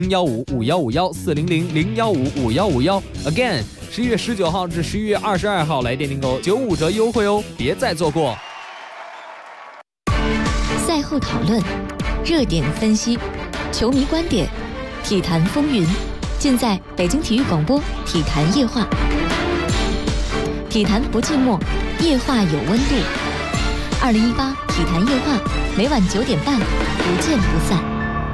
01551514000015551 Again， 11月19号至11月22号来电订购95折优惠哦，别再错过。 赛后讨论，热点分析，球迷观点，体坛风云，尽在北京体育广播体坛夜话。体坛不寂寞，夜话有温度。2018体坛夜话，每晚9点半，不见不散。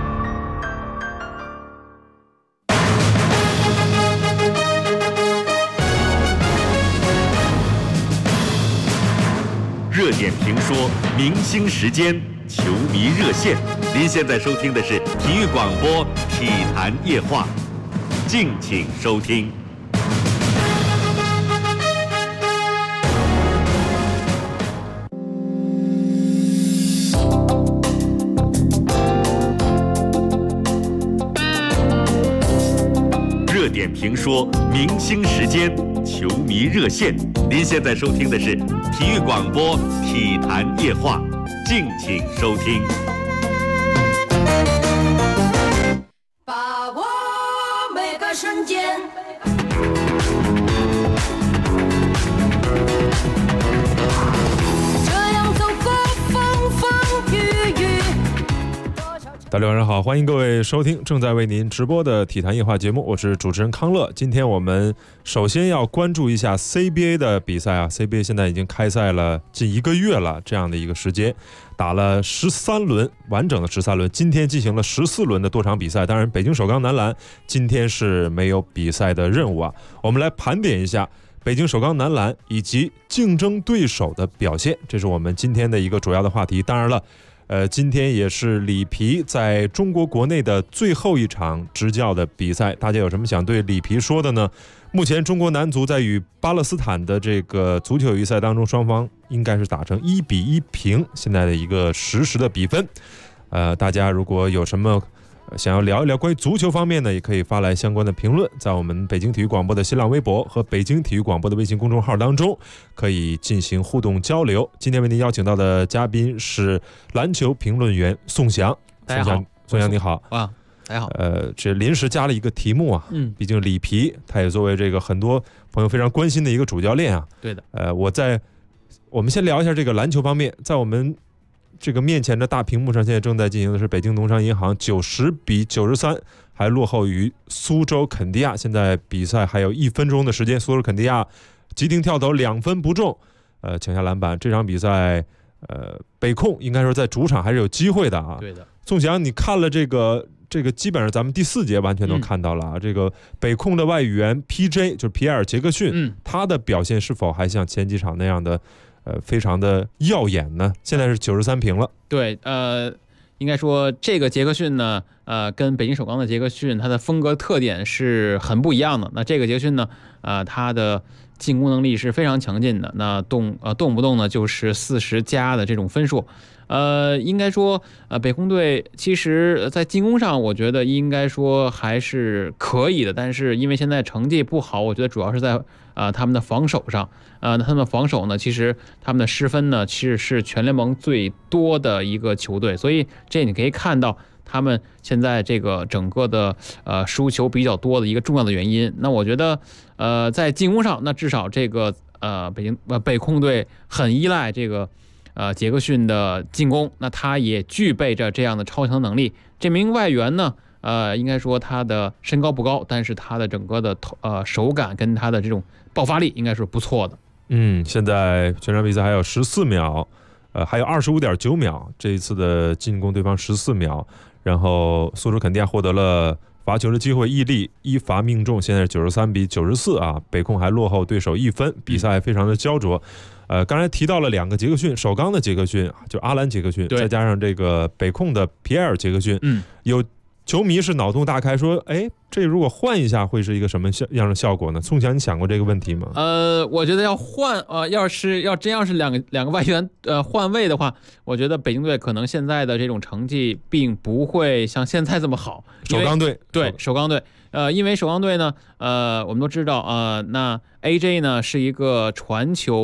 热点评说，明星时间，球迷热线。您现在收听的是体育广播体坛夜话，敬请收听。热点评说，明星时间，球迷热线。您现在收听的是体育广播体坛夜话，敬请收听。 把握每个瞬间，这样走过风风雨雨。 大家晚上好，欢迎各位收听正在为您直播的体坛夜话节目，我是主持人康乐。今天我们首先要关注一下 CBA 的比赛啊 ，CBA 现在已经开赛了近1个月了，这样的一个时间，打了13轮，完整的13轮，今天进行了14轮的多场比赛。当然，北京首钢男篮今天是没有比赛的任务啊。我们来盘点一下北京首钢男篮以及竞争对手的表现，这是我们今天的一个主要的话题。当然了。今天也是里皮在中国国内的最后一场执教的比赛，大家有什么想对里皮说的呢？目前中国男足在与巴勒斯坦的这个足球友谊赛当中，双方应该是打成1-1平，现在的一个实时的比分。大家如果有什么想要聊一聊关于足球方面呢，也可以发来相关的评论，在我们北京体育广播的新浪微博和北京体育广播的微信公众号当中可以进行互动交流。今天为您邀请到的嘉宾是篮球评论员宋翔。 大家好， 宋翔你好啊，大家好。 这临时加了一个题目啊，毕竟里皮他也作为这个很多朋友非常关心的一个主教练啊。 对的。 我们先聊一下这个篮球方面，在我们这个面前的大屏幕上，现在正在进行的是北京农商银行90-93，还落后于苏州肯迪亚。现在比赛还有1分钟的时间，苏州肯迪亚急停跳投2分不中，抢下篮板。这场比赛，北控应该说在主场还是有机会的啊。 对的。 宋翔，你看了这个基本上咱们第4节完全都看到了啊。这个北控的外援 PJ 就是皮埃尔·杰克逊，他的表现是否还像前几场那样的？非常的耀眼呢。现在是93平了。 对，应该说这个杰克逊呢，跟北京首钢的杰克逊，他的风格特点是很不一样的。那这个杰克逊呢，他的进攻能力是非常强劲的，那动不动呢就是40+的这种分数。应该说，北控队其实在进攻上，我觉得应该说还是可以的，但是因为现在成绩不好，我觉得主要是在他们的防守上。那他们防守呢，其实他们的失分呢，其实是全联盟最多的一个球队，所以这你可以看到他们现在这个整个的输球比较多的一个重要的原因。那我觉得在进攻上，那至少这个北控队很依赖这个杰克逊的进攻，那他也具备着这样的超强能力。这名外援呢，应该说他的身高不高，但是他的整个的手感跟他的这种爆发力应该是不错的。现在全场比赛还有14秒，还有25.9秒，这一次的进攻对方14秒，然后苏州肯迪亚获得了罚球的机会，毅力1罚命中，现在是93-94啊，北控还落后对手1分，比赛非常的焦灼。刚才提到了2个杰克逊，首钢的杰克逊就阿兰杰克逊，再加上这个北控的皮埃尔杰克逊，有球迷是脑洞大开，说，这如果换一下会是一个什么样的效果呢？宋翔，你想过这个问题吗？我觉得要换，要是两个外援换位的话，我觉得北京队可能现在的这种成绩并不会像现在这么好。 首钢队， 对，首钢队，因为首钢队呢，我们都知道，那 AJ 呢是一个传球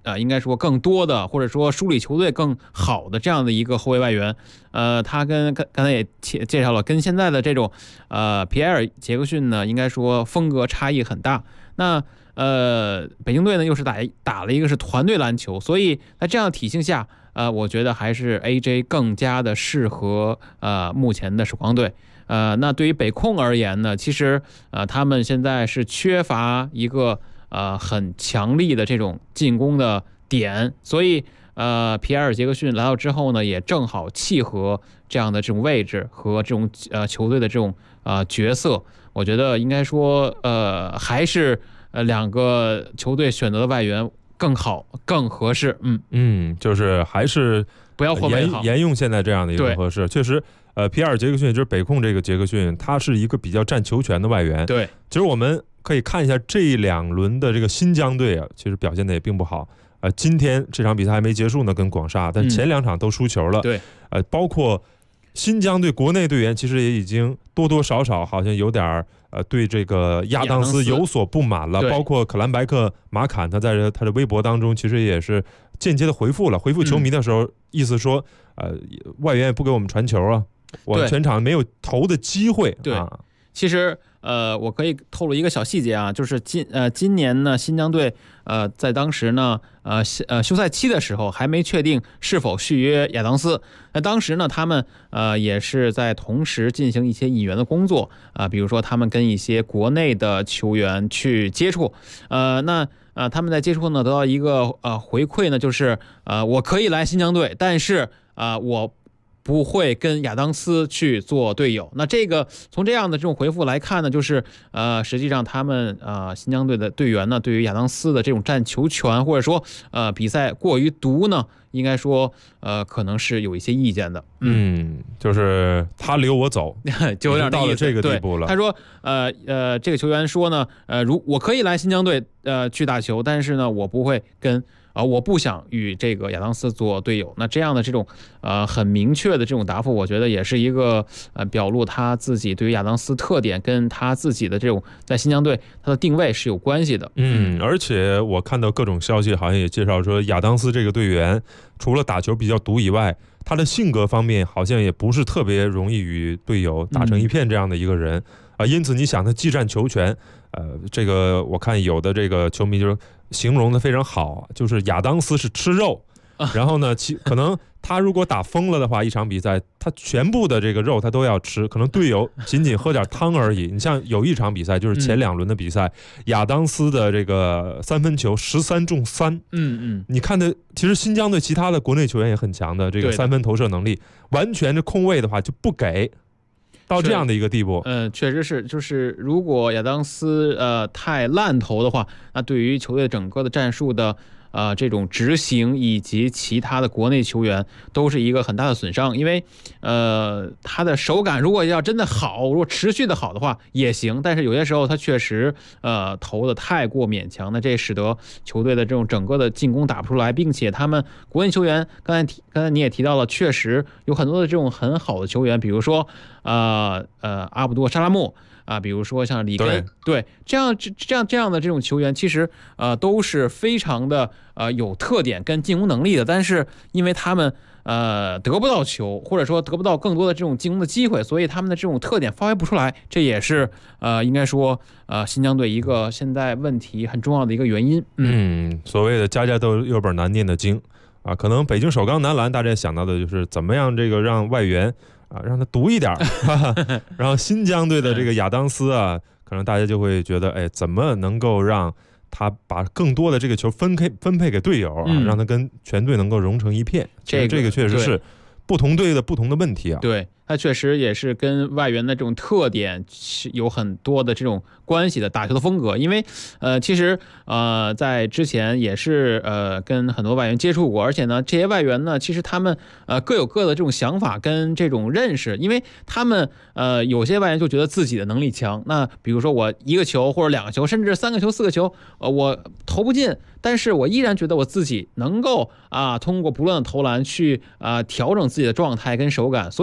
应该说更多的，或者说梳理球队更好的这样的一个后卫外援。他跟刚才也介绍了，跟现在的这种皮埃尔杰克逊呢，应该说风格差异很大。那北京队呢又是打了一个是团队篮球，所以在这样的体系下，我觉得还是 AJ 更加的适合目前的曙光队。那对于北控而言呢，其实他们现在是缺乏一个很强力的这种进攻的点，所以皮埃尔杰克逊来到之后呢，也正好契合这样的这种位置和这种球队的这种角色。我觉得应该说还是两个球队选择的外援更好更合适。 就是还是不要换位好， 沿用现在这样的一个合适。确实皮埃尔杰克逊就是北控这个杰克逊，他是一个比较占球权的外援。 对， 其实我们可以看一下这2轮的这个新疆队啊，其实表现的也并不好。今天这场比赛还没结束呢，跟广厦，但前2场都输球了。 对， 包括新疆队国内队员其实也已经多多少少好像有点对这个亚当斯有所不满了。包括可兰白克马坎，他在他的微博当中其实也是间接的回复球迷的时候，意思说外援也不给我们传球啊，我全场没有投的机会。 对，其实我可以透露一个小细节啊，就是今年呢，新疆队在当时呢休赛期的时候还没确定是否续约亚当斯。那当时呢，他们也是在同时进行一些引援的工作比如说他们跟一些国内的球员去接触。那他们在接触呢得到一个回馈呢，就是我可以来新疆队，但是我不会跟亚当斯去做队友。那这个从这样的这种回复来看呢，就是实际上他们新疆队的队员呢，对于亚当斯的这种占球权或者说比赛过于独呢，应该说可能是有一些意见的。 就是他留我走， 就有点到了这个地步了。 他说这个球员说呢，我可以来新疆队去打球，但是呢我不会跟我不想与这个亚当斯做队友。那这样的这种很明确的这种答复，我觉得也是一个表露他自己对于亚当斯特点跟他自己的这种在新疆队他的定位是有关系的。 而且我看到各种消息好像也介绍说，亚当斯这个队员除了打球比较独以外，他的性格方面好像也不是特别容易与队友打成一片这样的一个人因此你想他技战球权这个我看有的这个球迷就是形容的非常好，就是亚当斯是吃肉然后呢可能他如果打疯了的话，一场比赛他全部的这个肉他都要吃，可能队友仅仅喝点汤而已。你像有一场比赛就是前2轮的比赛，亚当斯的这个3分球13中3。你看的其实新疆队其他的国内球员也很强的这个3分投射能力，完全这空位的话就不给。到这样的一个地步， 确实是，就是如果亚当斯太烂投的话，那对于球队整个的战术的这种执行以及其他的国内球员都是一个很大的损伤。因为他的手感如果要真的好，如果持续的好的话也行，但是有些时候他确实投的太过勉强，那这使得球队的这种整个的进攻打不出来，并且他们国内球员刚才你也提到了，确实有很多的这种很好的球员，比如说阿卜杜沙拉木比如说像里根，对这样的这种球员，其实都是非常的有特点跟进攻能力的，但是因为他们得不到球，或者说得不到更多的这种进攻的机会，所以他们的这种特点发挥不出来，这也是应该说新疆队一个现在问题很重要的一个原因。 所谓的家家都有本难念的经可能北京首钢男篮大家想到的就是怎么样这个让外援让他独一点然后新疆队的这个亚当斯可能大家就会觉得怎么能够让他把更多的这个球分配给队友让他跟全队能够融成一片。这个确实是不同队的不同的问题对，他确实也是跟外援的这种特点有很多的这种关系的，打球的风格。因为其实在之前也是跟很多外援接触过，而且呢这些外援呢其实他们各有各的这种想法跟这种认识。因为他们有些外援就觉得自己的能力强，那比如说我1个球或者2个球甚至3个球4个球我投不进，但是我依然觉得我自己能够通过不断的投篮去调整自己的状态跟手感，所以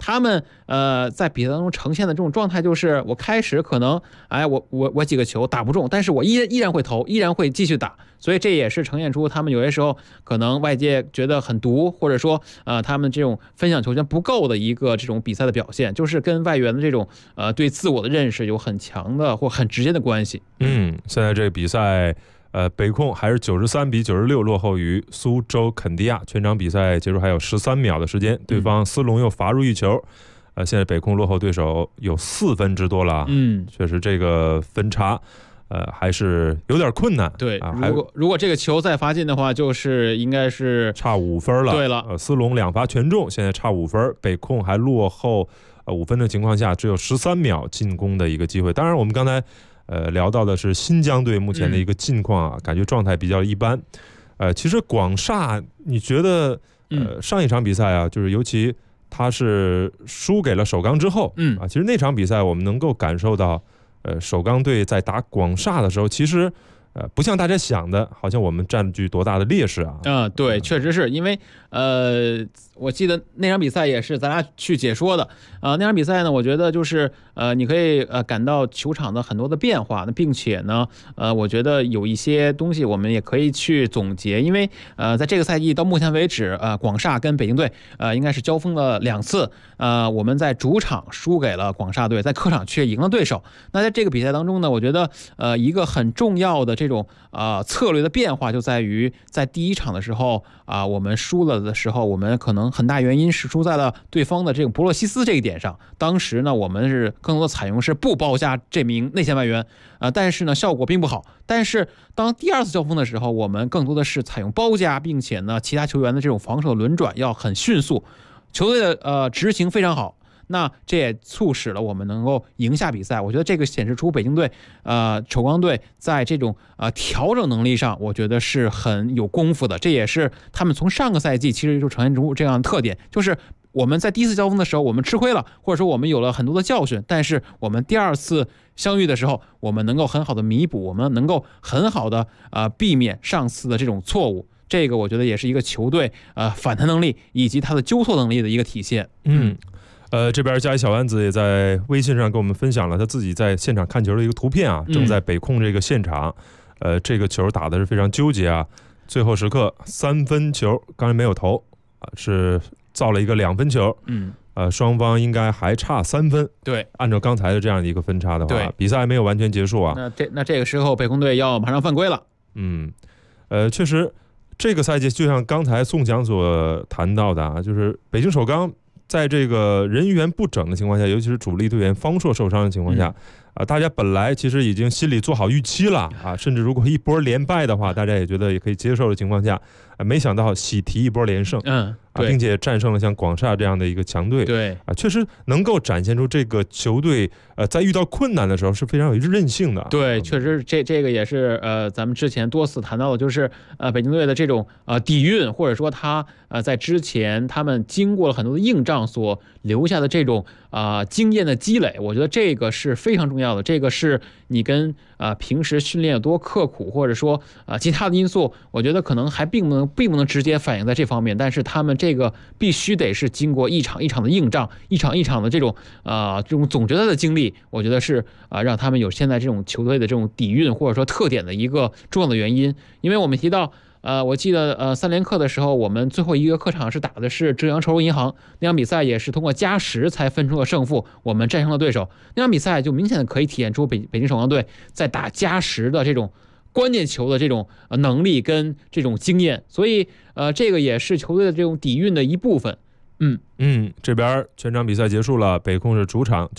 他们在比赛当中呈现的这种状态就是我开始可能我几个球打不中，但是我依然会投，依然会继续打，所以这也是呈现出他们有些时候可能外界觉得很毒，或者说他们这种分享球权不够的一个这种比赛的表现，就是跟外援的这种对自我的认识有很强的或很直接的关系。 现在这个比赛北控还是93-96落后于苏州肯迪亚，全场比赛结束还有13秒的时间，对方斯隆又罚入一球，现在北控落后对手有4分之多了，确实这个分差还是有点困难。 对，如果这个球再罚进的话，就是应该是差5分了。 对了， 斯隆2罚全中，现在差5分，北控还落后5分的情况下，只有13秒进攻的一个机会。当然，我们刚才聊到的是新疆队目前的一个近况啊，感觉状态比较一般。其实广厦，你觉得上一场比赛啊，就是尤其他是输给了首钢之后，其实那场比赛我们能够感受到，首钢队在打广厦的时候，其实不像大家想的，好像我们占据多大的劣势啊。 对，确实是因为我记得那场比赛也是咱俩去解说的那场比赛呢，我觉得就是你可以感到球场的很多的变化，那并且呢我觉得有一些东西我们也可以去总结，因为在这个赛季到目前为止广厦跟北京队应该是交锋了2次，我们在主场输给了广厦队，在客场却赢了对手。那在这个比赛当中呢，我觉得一个很重要的这种策略的变化就在于在第一场的时候我们输了的时候，我们可能很大原因是输在了对方的这种博洛西斯这一点上。当时呢，我们是更多的采用是不包夹这名内线外援但是呢效果并不好。但是当第2次交锋的时候，我们更多的是采用包夹，并且呢其他球员的这种防守轮转要很迅速，球队的执行非常好。那这也促使了我们能够赢下比赛。我觉得这个显示出北京队首钢队在这种调整能力上，我觉得是很有功夫的。这也是他们从上个赛季其实就呈现出这样的特点，就是我们在第1次交锋的时候我们吃亏了，或者说我们有了很多的教训，但是我们第2次相遇的时候，我们能够很好的弥补，我们能够很好的避免上次的这种错误。这个我觉得也是一个球队反弹能力以及他的纠错能力的一个体现。 这边佳怡小丸子也在微信上跟我们分享了他自己在现场看球的一个图片啊，正在北控这个现场，这个球打的是非常纠结啊，最后时刻3分球刚才没有投是造了一个2分球，双方应该还差3分。 对， 按照刚才的这样的一个分差的话，比赛还没有完全结束啊。 那这个时候北控队要马上犯规了。 确实，这个赛季就像刚才宋强所谈到的啊，就是北京首钢在这个人员不整的情况下，尤其是主力队员方硕受伤的情况下，大家本来其实已经心里做好预期了甚至如果一波连败的话，大家也觉得也可以接受的情况下，没想到喜提一波连胜，并且战胜了像广厦这样的一个强队， 对确实能够展现出这个球队在遇到困难的时候是非常有韧性的。 对，确实这个也是咱们之前多次谈到的，就是北京队的这种底蕴，或者说他在之前他们经过了很多的硬仗所留下的这种经验的积累，我觉得这个是非常重要的。这个是你跟平时训练有多刻苦，或者说其他的因素，我觉得可能还并不能直接反映在这方面，但是他们这个必须得是经过一场一场的硬仗，一场一场的这种总决赛的经历，我觉得是让他们有现在这种球队的这种底蕴或者说特点的一个重要的原因。因为我们提到我记得3连客的时候，我们最后一个客场是打的是浙江筹州银行，那场比赛也是通过加时才分出了胜负，我们战胜了对手。那场比赛就明显的可以体现出北京首钢队在打加时的这种关键球的这种能力跟这种经验，所以这个也是球队的这种底蕴的一部分。 这边全场比赛结束了，北控是主场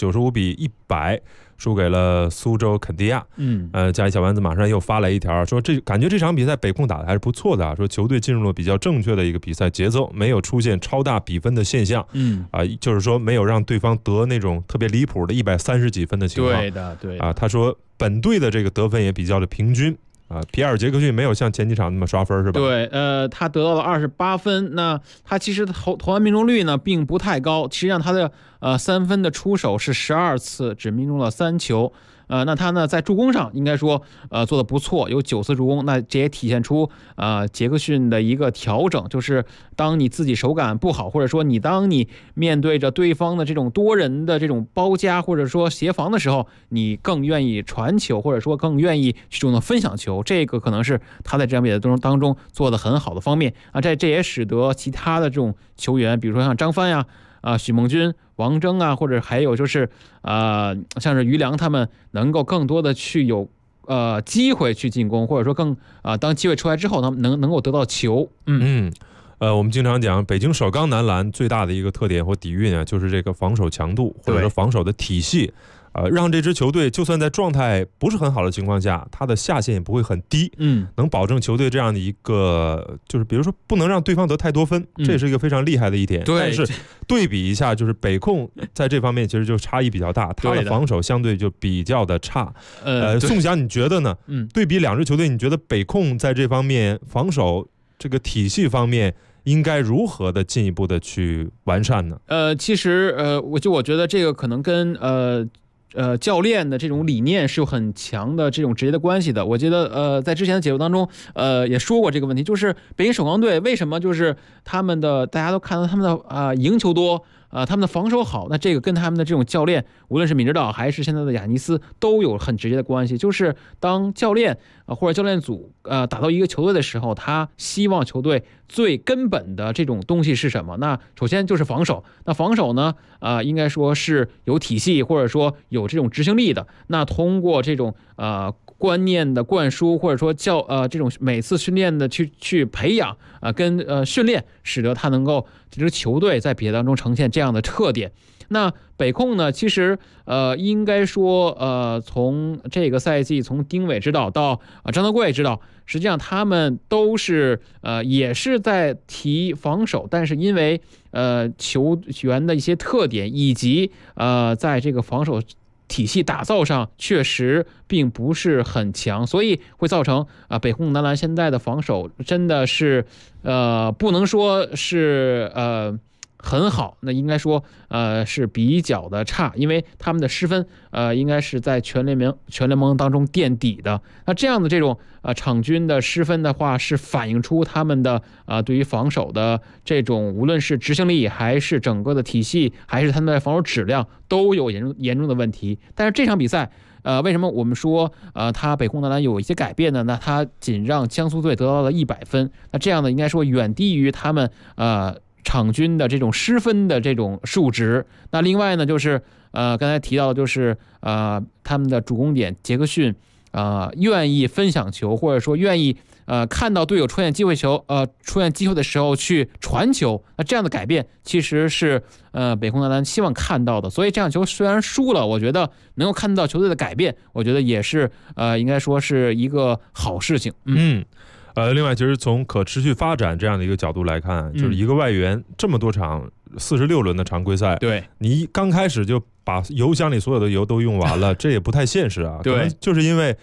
95-100输给了苏州肯迪亚。佳怡小丸子马上又发来一条说，感觉这场比赛北控打的还是不错的说球队进入了比较正确的一个比赛节奏，没有出现超大比分的现象。就是说没有让对方得那种特别离谱的130几分的情况。 对的， 他说本队的这个得分也比较的平均。皮埃尔杰克逊没有像前几场那么刷分是吧？ 对，他得到了28分。那他其实投篮命中率呢并不太高，实际上他的 3分的出手是12次，只命中了3球。那他呢在助攻上应该说做得不错，有9次助攻。那这也体现出杰克逊的一个调整，就是当你自己手感不好，或者说当你面对着对方的这种多人的这种包夹或者说协防的时候，你更愿意传球，或者说更愿意去主动分享球，这个可能是他在这场比赛当中做得很好的方面啊。这也使得其他的这种球员，比如说像张帆呀、许梦军、王铮啊，或者还有就是像是于良他们，能够更多的去有机会去进攻，或者说更当机会出来之后，他们能够得到球。 我们经常讲北京首钢男篮最大的一个特点或底蕴啊，就是这个防守强度或者说防守的体系。让这支球队就算在状态不是很好的情况下，他的下限也不会很低，能保证球队这样的一个，就是比如说不能让对方得太多分，这也是一个非常厉害的一点。但是对比一下，就是北控在这方面其实就差异比较大，他的防守相对就比较的差。宋翔，你觉得呢？对比两支球队，你觉得北控在这方面防守这个体系方面应该如何的进一步的去完善呢？ 其实我觉得这个可能跟教练的这种理念是有很强的这种直接的关系的。我觉得在之前的解说当中也说过这个问题，就是北京首钢队为什么就是他们的大家都看到他们的赢球多，他们的防守好，那这个跟他们的这种教练，无论是闵指导还是现在的亚尼斯，都有很直接的关系。就是当教练或者教练组打到一个球队的时候，他希望球队最根本的这种东西是什么？那首先就是防守。那防守呢，应该说是有体系，或者说有这种执行力的。那通过这种观念的灌输，或者说这种每次训练的去培养跟训练，使得他能够这支球队在比赛当中呈现这样的特点。那北控呢，其实应该说从这个赛季，从丁伟指导到张德贵指导，实际上他们都是也是在提防守，但是因为球员的一些特点以及在这个防守体系打造上确实并不是很强，所以会造成北控男篮现在的防守真的是不能说是很好，那应该说是比较的差，因为他们的失分应该是在全联盟当中垫底的。那这样的这种场均的失分的话，是反映出他们的对于防守的这种无论是执行力还是整个的体系，还是他们的防守质量都有严重的问题。但是这场比赛为什么我们说他北控男篮有一些改变呢？那他仅让江苏队得到了100分，那这样呢应该说远低于他们场均的这种失分的这种数值。那另外呢，就是刚才提到的就是他们的主攻点杰克逊愿意分享球，或者说愿意看到队友出现机会的时候去传球。那这样的改变其实是北控男篮希望看到的。所以这场球虽然输了，我觉得能够看到球队的改变，我觉得也是应该说是一个好事情。 另外，其实从可持续发展这样的一个角度来看，就是一个外援这么多场46轮的常规赛， 对， 你刚开始就把油箱里所有的油都用完了，这也不太现实啊。 对， 可能就是因为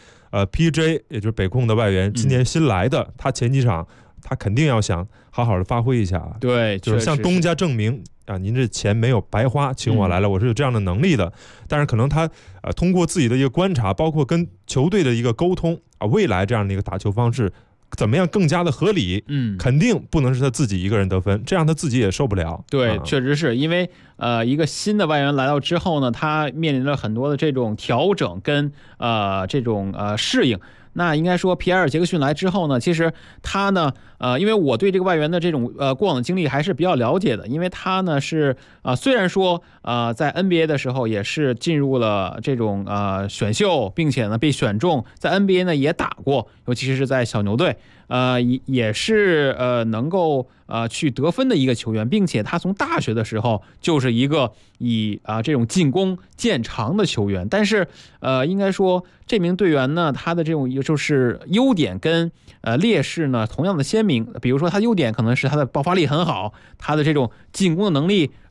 PJ 也就是北控的外援，今年新来的，他前几场他肯定要想好好的发挥一下。 对， 就是向东家证明您这钱没有白花，请我来了，我是有这样的能力的。但是可能他通过自己的一个观察，包括跟球队的一个沟通未来这样的一个打球方式怎么样更加的合理，肯定不能是他自己一个人得分，这样他自己也受不了。 对，确实是因为一个新的外援来到之后呢，他面临了很多的这种调整跟这种适应。那应该说皮埃尔·杰克逊来之后呢，其实他呢因为我对这个外援的这种过往的经历还是比较了解的，因为他呢是虽然说在 NBA 的时候也是进入了这种选秀，并且呢被选中，在 NBA 呢也打过，尤其是在小牛队也是能够去得分的一个球员，并且他从大学的时候就是一个以这种进攻见长的球员。但是应该说这名队员呢，他的这种就是优点跟劣势呢同样的鲜明。比如说他优点可能是他的爆发力很好，他的这种进攻的能力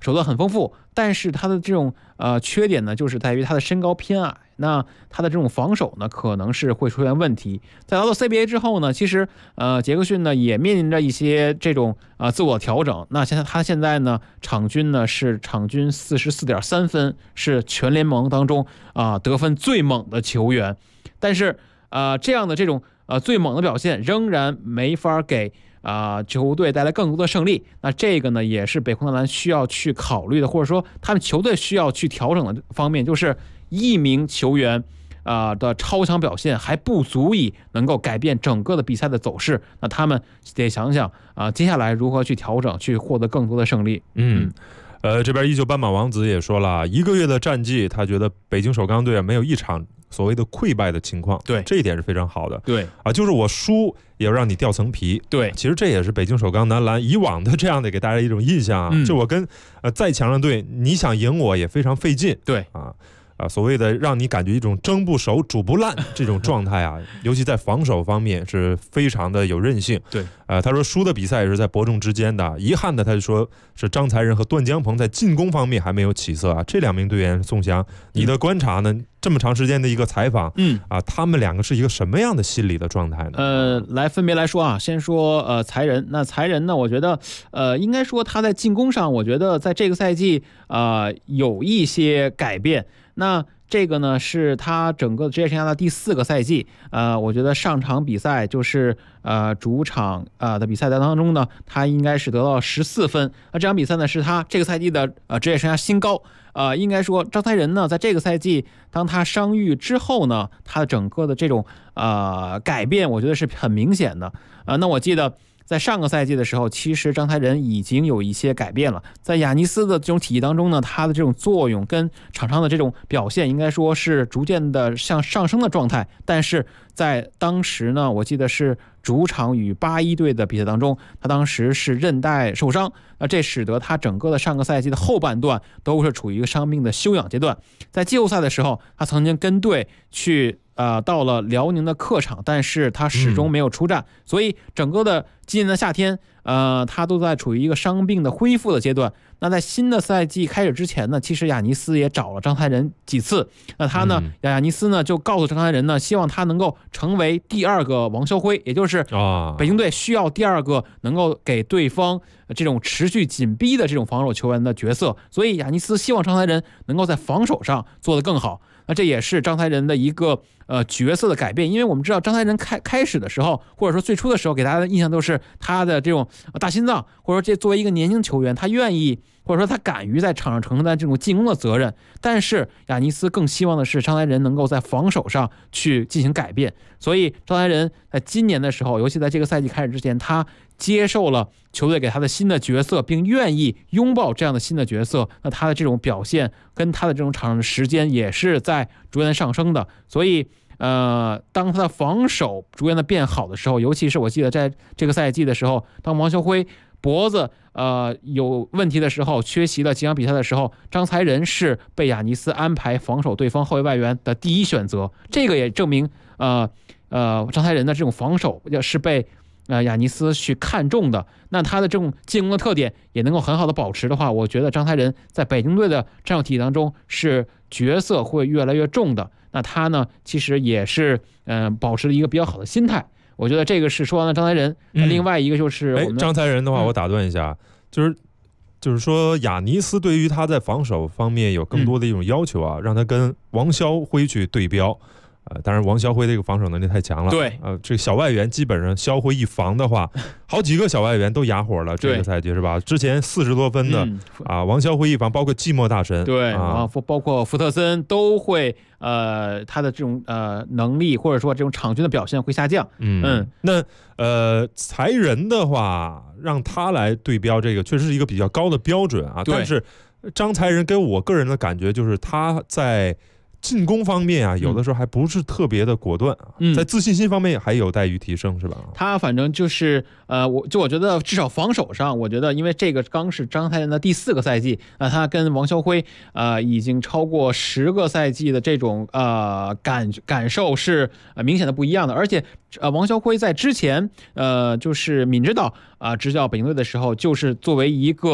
手段很丰富，但是他的这种缺点呢，就是在于他的身高偏矮。那他的这种防守呢，可能是会出现问题。在来到 CBA 之后呢，其实杰克逊呢也面临着一些这种自我调整。那他现在呢，场均是场均44.3分，是全联盟当中得分最猛的球员。但是这样的这种最猛的表现，仍然没法给球队带来更多的胜利。那这个呢，也是北昆特兰需要去考虑的，或者说他们球队需要去调整的方面，就是一名球员的超强表现还不足以能够改变整个的比赛的走势。那他们得想想接下来如何去调整，去获得更多的胜利。 这边依旧斑马王子也说了，1个月的战绩，他觉得北京首钢队没有一场所谓的溃败的情况， 对， 这一点是非常好的。 对就是我输也要让你掉层皮。 对， 其实这也是北京首钢男篮以往的这样的给大家一种印象就我跟再强的队，你想赢我也非常费劲。 对所谓的让你感觉一种蒸不熟煮不烂这种状态尤其在防守方面是非常的有韧性。 对， 他说输的比赛也是在伯仲之间的。遗憾的，他就说是张才仁和段江鹏在进攻方面还没有起色这2名队员，宋翔，你的观察呢？这么长时间的一个采访，他们2个是一个什么样的心理的状态呢？ 来分别来说先说才仁。那才仁呢，我觉得应该说他在进攻上，我觉得在这个赛季有一些改变。那这个呢是他整个职业生涯的第4个赛季，我觉得上场比赛就是主场的比赛当中呢，他应该是得到14分。那这场比赛呢是他这个赛季的职业生涯新高。应该说张才仁呢，在这个赛季当他伤愈之后呢，他的整个的这种改变，我觉得是很明显的。那我记得在上个赛季的时候，其实张才仁已经有一些改变了。在亚尼斯的这种体系当中呢，他的这种作用跟场上的这种表现，应该说是逐渐的向上升的状态。但是在当时呢，我记得是主场与81队的比赛当中，他当时是韧带受伤，这使得他整个的上个赛季的后半段都是处于一个伤病的休养阶段。在季后赛的时候，他曾经跟队去到了辽宁的客场，但是他始终没有出战，所以整个的今年的夏天，他都在处于一个伤病的恢复的阶段。那在新的赛季开始之前呢，其实亚尼斯也找了张才仁几次，那他呢，亚尼斯呢就告诉张才仁呢，希望他能够成为第2个王霄辉，也就是北京队需要第2个能够给对方这种持续紧逼的这种防守球员的角色，所以亚尼斯希望张才仁能够在防守上做得更好。那这也是张才仁的一个角色的改变，因为我们知道张才仁开始的时候，或者说最初的时候，给大家的印象都是他的这种大心脏，或者说这作为一个年轻球员，他愿意或者说他敢于在场上承担这种进攻的责任。但是亚尼斯更希望的是张才仁能够在防守上去进行改变，所以张才仁在今年的时候，尤其在这个赛季开始之前，他接受了球队给他的新的角色，并愿意拥抱这样的新的角色，那他的这种表现跟他的这种场上的时间也是在逐渐上升的。所以当他的防守逐渐的变好的时候，尤其是我记得在这个赛季的时候，当王霄辉脖子有问题的时候，缺席了几场比赛的时候，张才仁是被亚尼斯安排防守对方后卫外援的第1选择。这个也证明张才仁的这种防守是被亚尼斯去看中的。那他的这种进攻的特点也能够很好的保持的话，我觉得张才仁在北京队的战术体系当中是角色会越来越重的。那他呢，其实也是保持了一个比较好的心态。我觉得这个是说完了张才仁。另外一个就是我们张才仁的话，我打断一下，就是说亚尼斯对于他在防守方面有更多的一种要求让他跟王霄辉去对标。当然王霄辉这个防守能力太强了。 对， 这个小外援基本上霄辉一防的话，好几个小外援都哑火了。这个赛季是吧？之前40多分的王霄辉一防，包括寂寞大神， 对包括福特森都会他的这种能力或者说这种场均的表现会下降。 那才仁的话，让他来对标，这个确实是一个比较高的标准但是张才仁给我个人的感觉就是他在进攻方面有的时候还不是特别的果断在自信心方面还有待于提升，是吧？ 他反正就是我觉得至少防守上，我觉得因为这个刚是张才仁的第4个赛季，他跟王霄辉已经超过10个赛季的这种感受是明显的不一样的。而且王霄辉在之前就是闵指导执教北京队的时候，就是作为一个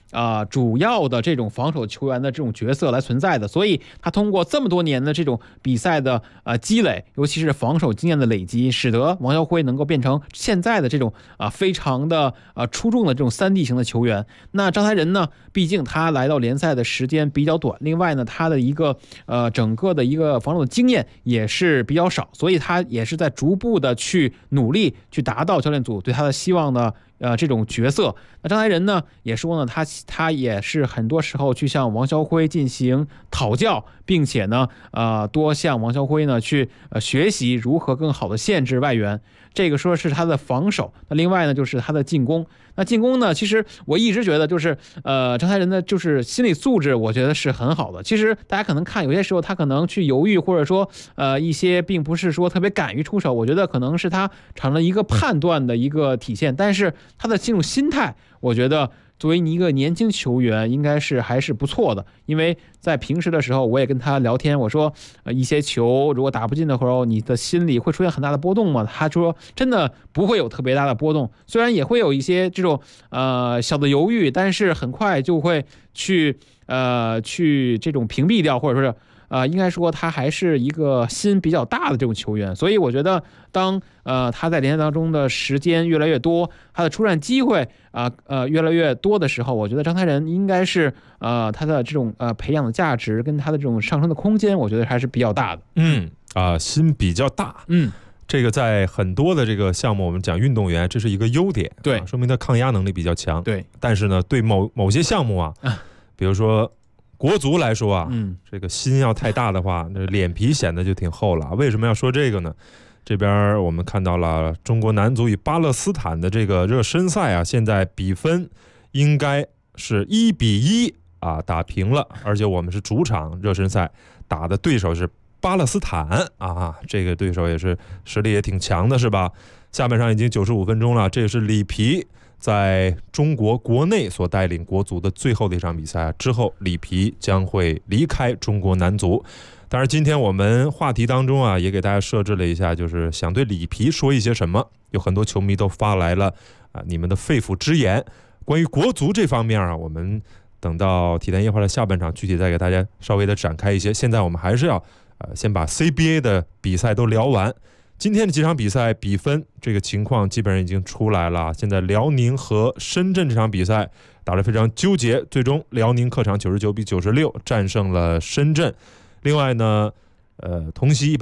主要的这种防守球员的这种角色来存在的，所以他通过这么多年的这种比赛的积累，尤其是防守经验的累积，使得王晓辉能够变成现在的这种非常的出众的这种3D 型的球员。那张才仁呢，毕竟他来到联赛的时间比较短，另外呢，他的一个整个的一个防守的经验也是比较少，所以他也是在逐步的去努力去达到教练组对他的希望的这种角色。那张才仁呢也说呢，他也是很多时候去向王晓辉进行讨教，并且呢多向王晓辉呢去学习如何更好的限制外援。这个说是他的防守，那另外呢就是他的进攻。那进攻呢，其实我一直觉得就是张才仁呢就是心理素质我觉得是很好的。其实大家可能看有些时候他可能去犹豫，或者说一些并不是说特别敢于出手，我觉得可能是他场上一个判断的一个体现，但是他的这种心态我觉得作为一个年轻球员应该是还是不错的。因为在平时的时候我也跟他聊天，我说一些球如果打不进的时候你的心里会出现很大的波动吗？他说真的不会有特别大的波动，虽然也会有一些这种小的犹豫，但是很快就会去这种屏蔽掉，或者说是应该说他还是一个心比较大的这种球员。所以我觉得当他在联赛当中的时间越来越多，他的出战机会越来越多的时候，我觉得张才仁应该是他的这种培养的价值跟他的这种上升的空间，我觉得还是比较大的。 心比较大。这个在很多的这个项目，我们讲运动员，这是一个优点， 对， 说明他抗压能力比较强。 对， 但是呢，对某些项目比如说国足来说这个心要太大的话，那脸皮显得就挺厚了。为什么要说这个呢？这边我们看到了中国男足与巴勒斯坦的这个热身赛现在比分应该是1-1打平了，而且我们是主场热身赛，打的对手是巴勒斯坦这个对手也是实力也挺强的，是吧？下半场已经95分钟了，这是里皮在中国国内所带领国足的最后的一场比赛之后，里皮将会离开中国男足。当然今天我们话题当中也给大家设置了一下，就是想对里皮说一些什么，有很多球迷都发来了你们的肺腑之言。关于国足这方面我们等到体坛夜话的下半场具体再给大家稍微的展开一些。现在我们还是要先把 CBA 的比赛都聊完。今天的几场比赛比分这个情况基本上已经出来了。现在辽宁和深圳这场比赛打得非常纠结，最终辽宁客场99-96战胜了深圳。另外呢同曦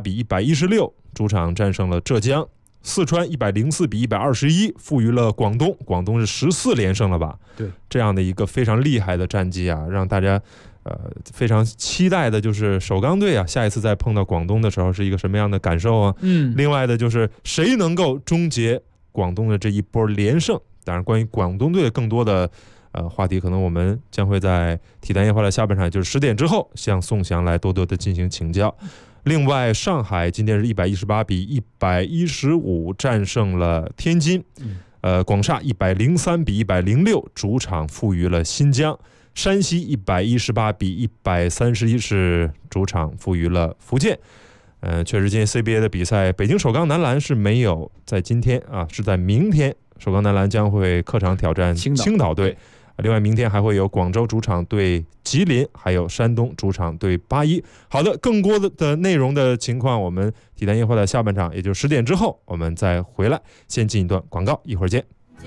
118-116主场战胜了浙江。四川104-121负于了广东，广东是14连胜了吧？ 对， 这样的一个非常厉害的战绩让大家非常期待的就是首钢队下一次再碰到广东的时候是一个什么样的感受另外的就是谁能够终结广东的这一波连胜。当然关于广东队更多的话题，可能我们将会在体坛夜话的下半场，也就是10点之后向宋翔来多多的进行请教。另外上海今天是118-115战胜了天津，广厦103-106主场负于了新疆，山西118-131是主场负于了福建。确实今天 CBA 的比赛，北京首钢男篮是没有在今天是在明天，首钢男篮将会客场挑战青岛队。另外明天还会有广州主场对吉林，还有山东主场对81。好的，更多的内容的情况，我们体坛夜话的下半场，也就10点之后我们再回来，先进一段广告，一会儿见。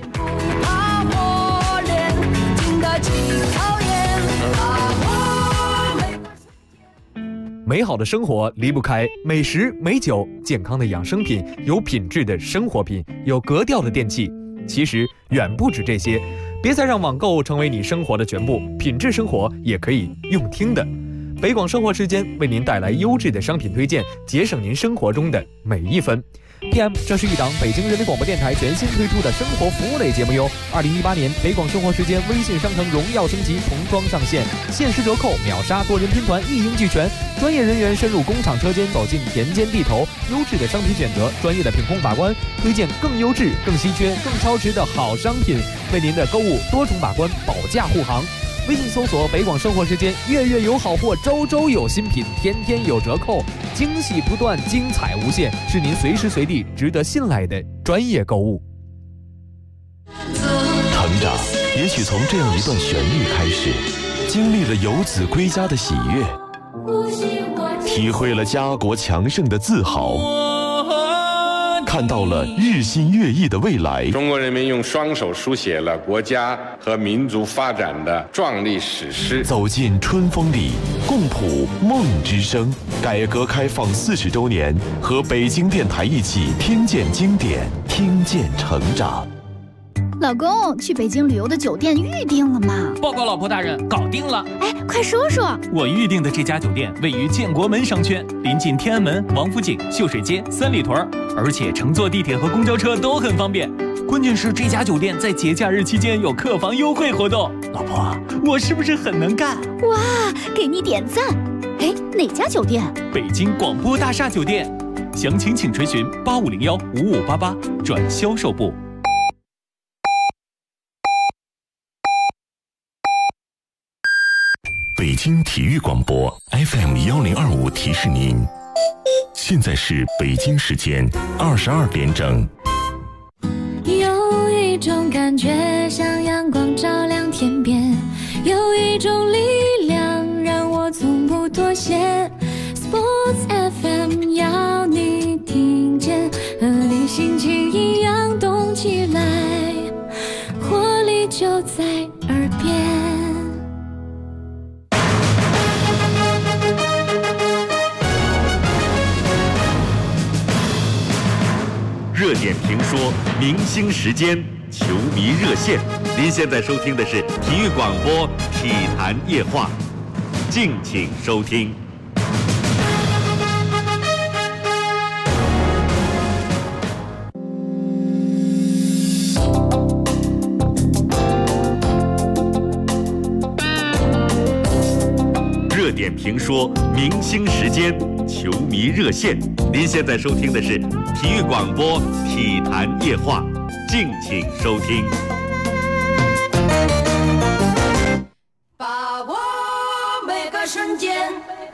美好的生活离不开美食美酒，健康的养生品，有品质的生活品，有格调的电器。其实远不止这些，别再让网购成为你生活的全部，品质生活也可以用听的。北广生活时间为您带来优质的商品推荐，节省您生活中的每一分。PM， 这是一档北京人民广播电台全新推出的生活服务类节目哟。2018年北广生活时间微信商城荣耀升级，重装上线，限时折扣，秒杀多人拼团，一应俱全。专业人员深入工厂车间，走进田间地头，优质的商品选择，专业的品控把关，推荐更优质、更稀缺、更超值的好商品，为您的购物多重把关，保价护航。微信搜索北广生活时间，月月有好货，周周有新品，天天有折扣，惊喜不断，精彩无限，是您随时随地值得信赖的专业购物。 成长也许从这样一段旋律开始，经历了游子归家的喜悦，体会了家国强盛的自豪，看到了日新月异的未来。 中国人民用双手书写了国家和民族发展的壮丽史诗。 走进春风里，共谱梦之声。改革开放40周年，和北京电台一起听见经典，听见成长。 老公，去北京旅游的酒店预定了吗？ 报告老婆大人，搞定了。 哎，快说说。 我预定的这家酒店位于建国门商圈，临近天安门、王府井、秀水街、三里屯，而且乘坐地铁和公交车都很方便。关键是这家酒店在节假日期间有客房优惠活动。老婆，我是不是很能干？ 哇，给你点赞。哎，哪家酒店？ 北京广播大厦酒店。详情请垂询8501-5588转销售部。 北京体育广播 FM1025提示您，现在是北京时间22点整。 有一种感觉像阳光照亮天边，有一种力量让我从不妥协。Sports FM 要你听见，和你心情一样动起来，活力就在耳边。 热点评说，明星时间，球迷热线。您现在收听的是体育广播体坛夜话，敬请收听。热点评说，明星时间，球迷热线。您现在收听的是体育广播体坛夜话，敬请收听。 把握每个瞬间，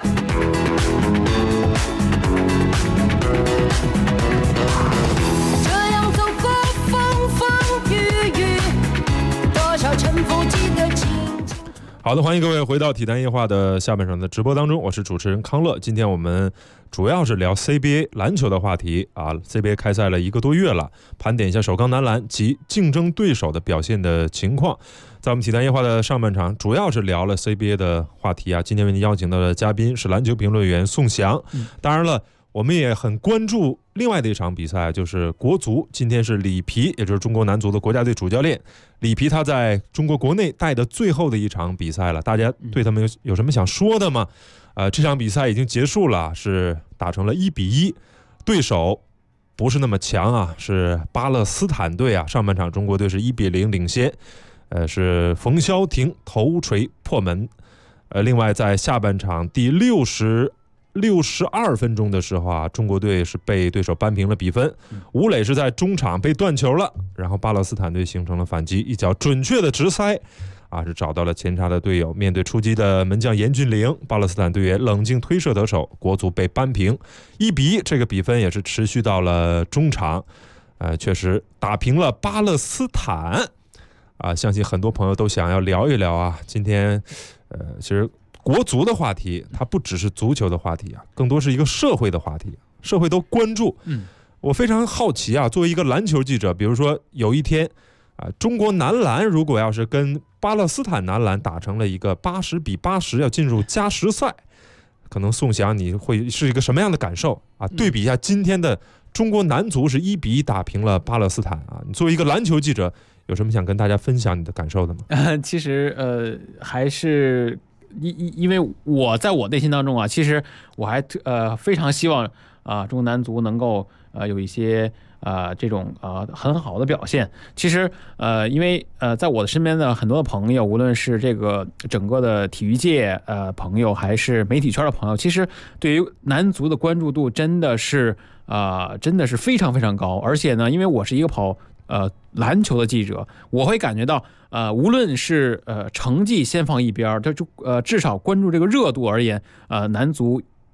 这样走过风风雨雨，多少沉浮记得清。 好的，欢迎各位回到体坛夜话的下半场的直播当中，我是主持人康乐。今天我们主要是聊 CBA 篮球的话题啊。CBA 开赛了1个多月了，盘点一下首钢男篮及竞争对手的表现的情况。在我们体坛夜话的上半场，主要是聊了 CBA 的话题啊。今天为您邀请到的嘉宾是篮球评论员宋翔。当然了，我们也很关注另外的一场比赛，就是国足。今天是里皮，也就是中国男足的国家队主教练里皮，他在中国国内带的最后的一场比赛了。大家对他们有什么想说的吗？这场比赛已经结束了，是打成了1-1，对手不是那么强啊，是巴勒斯坦队啊。上半场中国队是1-0领先，是冯潇霆头锤破门。另外在下半场第62分钟的时候啊，中国队是被对手扳平了比分。吴磊是在中场被断球了，然后巴勒斯坦队形成了反击，一脚准确的直塞啊，是找到了前插的队友。面对出击的门将严俊凌，巴勒斯坦队员冷静推射得手，国足被扳平1-1。这个比分也是持续到了中场，确实打平了巴勒斯坦啊。相信很多朋友都想要聊一聊啊。今天其实国足的话题，它不只是足球的话题啊，更多是一个社会的话题，社会都关注。我非常好奇啊，作为一个篮球记者，比如说有一天啊，中国男篮如果要是跟巴勒斯坦男篮打成了一个80-80，要进入加时赛，可能宋翔你会是一个什么样的感受啊？对比一下今天的中国男足是1-1打平了巴勒斯坦啊，你作为一个篮球记者，有什么想跟大家分享你的感受的吗？ 其实还是因为我在我内心当中啊，其实我还非常希望中国男足能够有一些这种很好的表现。其实因为在我的身边的很多的朋友，无论是这个整个的体育界朋友，还是媒体圈的朋友，其实对于男足的关注度真的是非常非常高。而且呢，因为我是一个跑篮球的记者，我会感觉到无论是成绩先放一边，至少关注这个热度而言，男足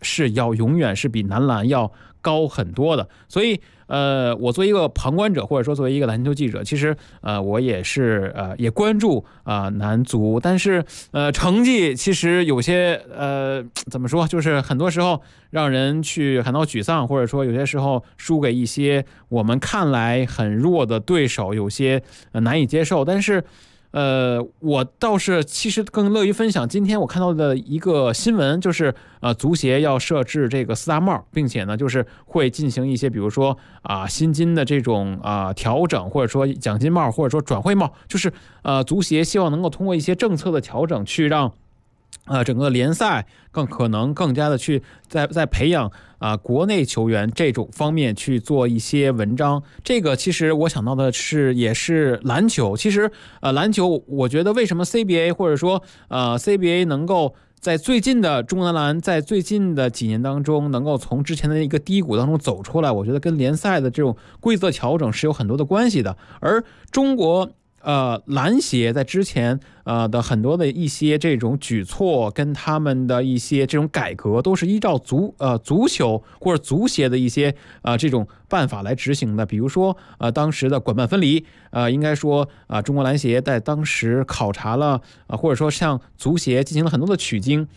是要永远是比男篮要高很多的。所以我作为一个旁观者，或者说作为一个篮球记者，其实我也是也关注男足，但是成绩其实有些怎么说，就是很多时候让人去感到沮丧，或者说有些时候输给一些我们看来很弱的对手，有些难以接受。但是我倒是其实更乐于分享今天我看到的一个新闻，就是足协要设置这个4大帽，并且呢就是会进行一些比如说薪金的这种调整，或者说奖金帽，或者说转会帽，就是足协希望能够通过一些政策的调整去让整个联赛更加的去在培养国内球员这种方面去做一些文章。这个其实我想到的也是篮球。其实篮球我觉得为什么 CBA 或者说CBA 能够在最近的中国男篮在最近的几年当中能够从之前的一个低谷当中走出来，我觉得跟联赛的这种规则调整是有很多的关系的。而中国篮协在之前的很多的一些这种举措跟他们的一些这种改革都是依照足球或者足协的一些这种办法来执行的。比如说当时的管办分离，应该说中国篮协在当时考察了或者说向足协进行了很多的取经。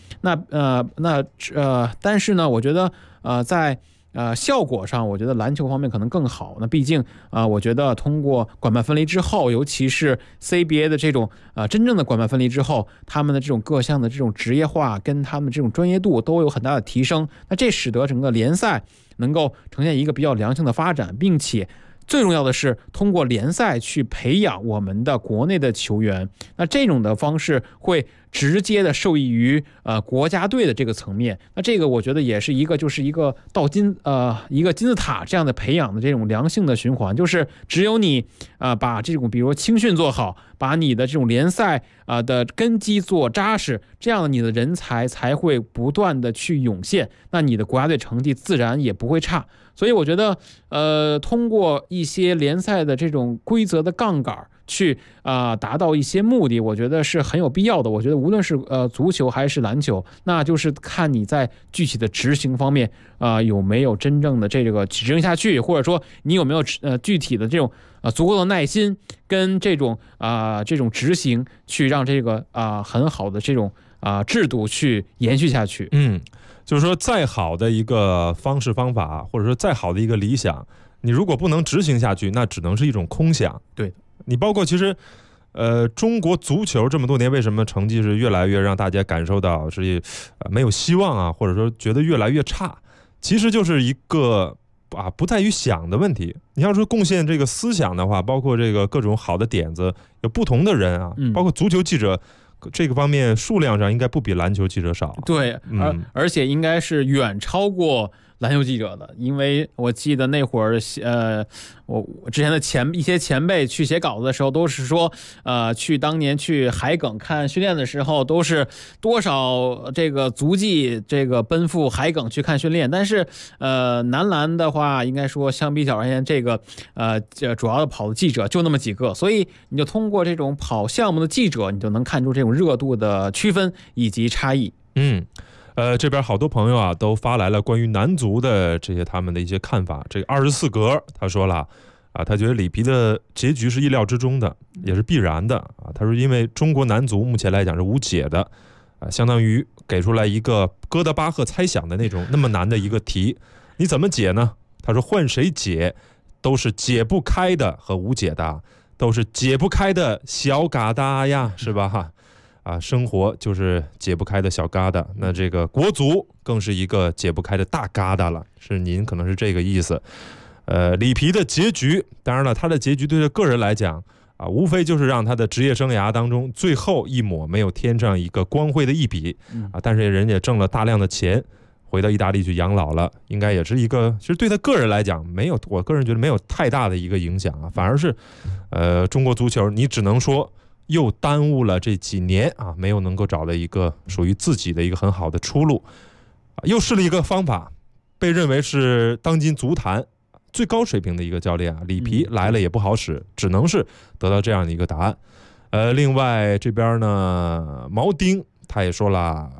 但是呢我觉得在效果上我觉得篮球方面可能更好。那毕竟我觉得通过管办分离之后，尤其是 CBA 的这种真正的管办分离之后，他们的这种各项的这种职业化跟他们这种专业度都有很大的提升。那这使得整个联赛能够呈现一个比较良性的发展，并且最重要的是通过联赛去培养我们的国内的球员。那这种的方式会直接的受益于国家队的这个层面。那这个我觉得也是一个就是一个一个金字塔这样的培养的这种良性的循环，就是只有你把这种比如青训做好，把你的这种联赛的根基做扎实，这样你的人才才会不断的去涌现，那你的国家队成绩自然也不会差。所以我觉得通过一些联赛的这种规则的杠杆去达到一些目的，我觉得是很有必要的。我觉得无论是足球还是篮球，那就是看你在具体的执行方面有没有真正的这个执行下去，或者说你有没有具体的这种足够的耐心跟这种执行，去让这个很好的这种制度去延续下去。 就是说再好的一个方式方法，或者说再好的一个理想，你如果不能执行下去，那只能是一种空想。 对， 你包括其实中国足球这么多年为什么成绩是越来越让大家感受到是没有希望啊，或者说觉得越来越差，其实就是一个不在于想的问题。你要说贡献这个思想的话，包括这个各种好的点子，有不同的人包括足球记者这个方面数量上应该不比篮球记者少。 对，而且应该是远超过篮球记者的。因为我记得那会儿我之前的一些前辈去写稿子的时候都是说去当年去海埂看训练的时候都是多少这个足迹这个奔赴海埂去看训练。但是男篮的话应该说相比较而言，这个主要的跑的记者就那么几个，所以你就通过这种跑项目的记者，你就能看出这种热度的区分以及差异。 这边好多朋友都发来了关于男足的这些他们的一些看法。这个24格他说了他觉得里皮的结局是意料之中的，也是必然的他说因为中国男足目前来讲是无解的相当于给出来一个哥德巴赫猜想的那么难的一个题，你怎么解呢？他说换谁解都是解不开的和无解的，都是解不开的小疙瘩呀，是吧？生活就是解不开的小疙瘩，那这个国足更是一个解不开的大疙瘩了，是您可能是这个意思。里皮的结局，当然了，他的结局对他个人来讲无非就是让他的职业生涯当中最后一抹没有添上一个光辉的一笔但是人家挣了大量的钱，回到意大利去养老了，应该也是一个，其实对他个人来讲没有，我个人觉得没有太大的一个影响反而是中国足球你只能说又耽误了这几年没有能够找到一个属于自己的一个很好的出路又试了一个方法，被认为是当今足坛最高水平的一个教练里皮来了也不好使，只能是得到这样的一个答案。另外这边呢，毛丁他也说了，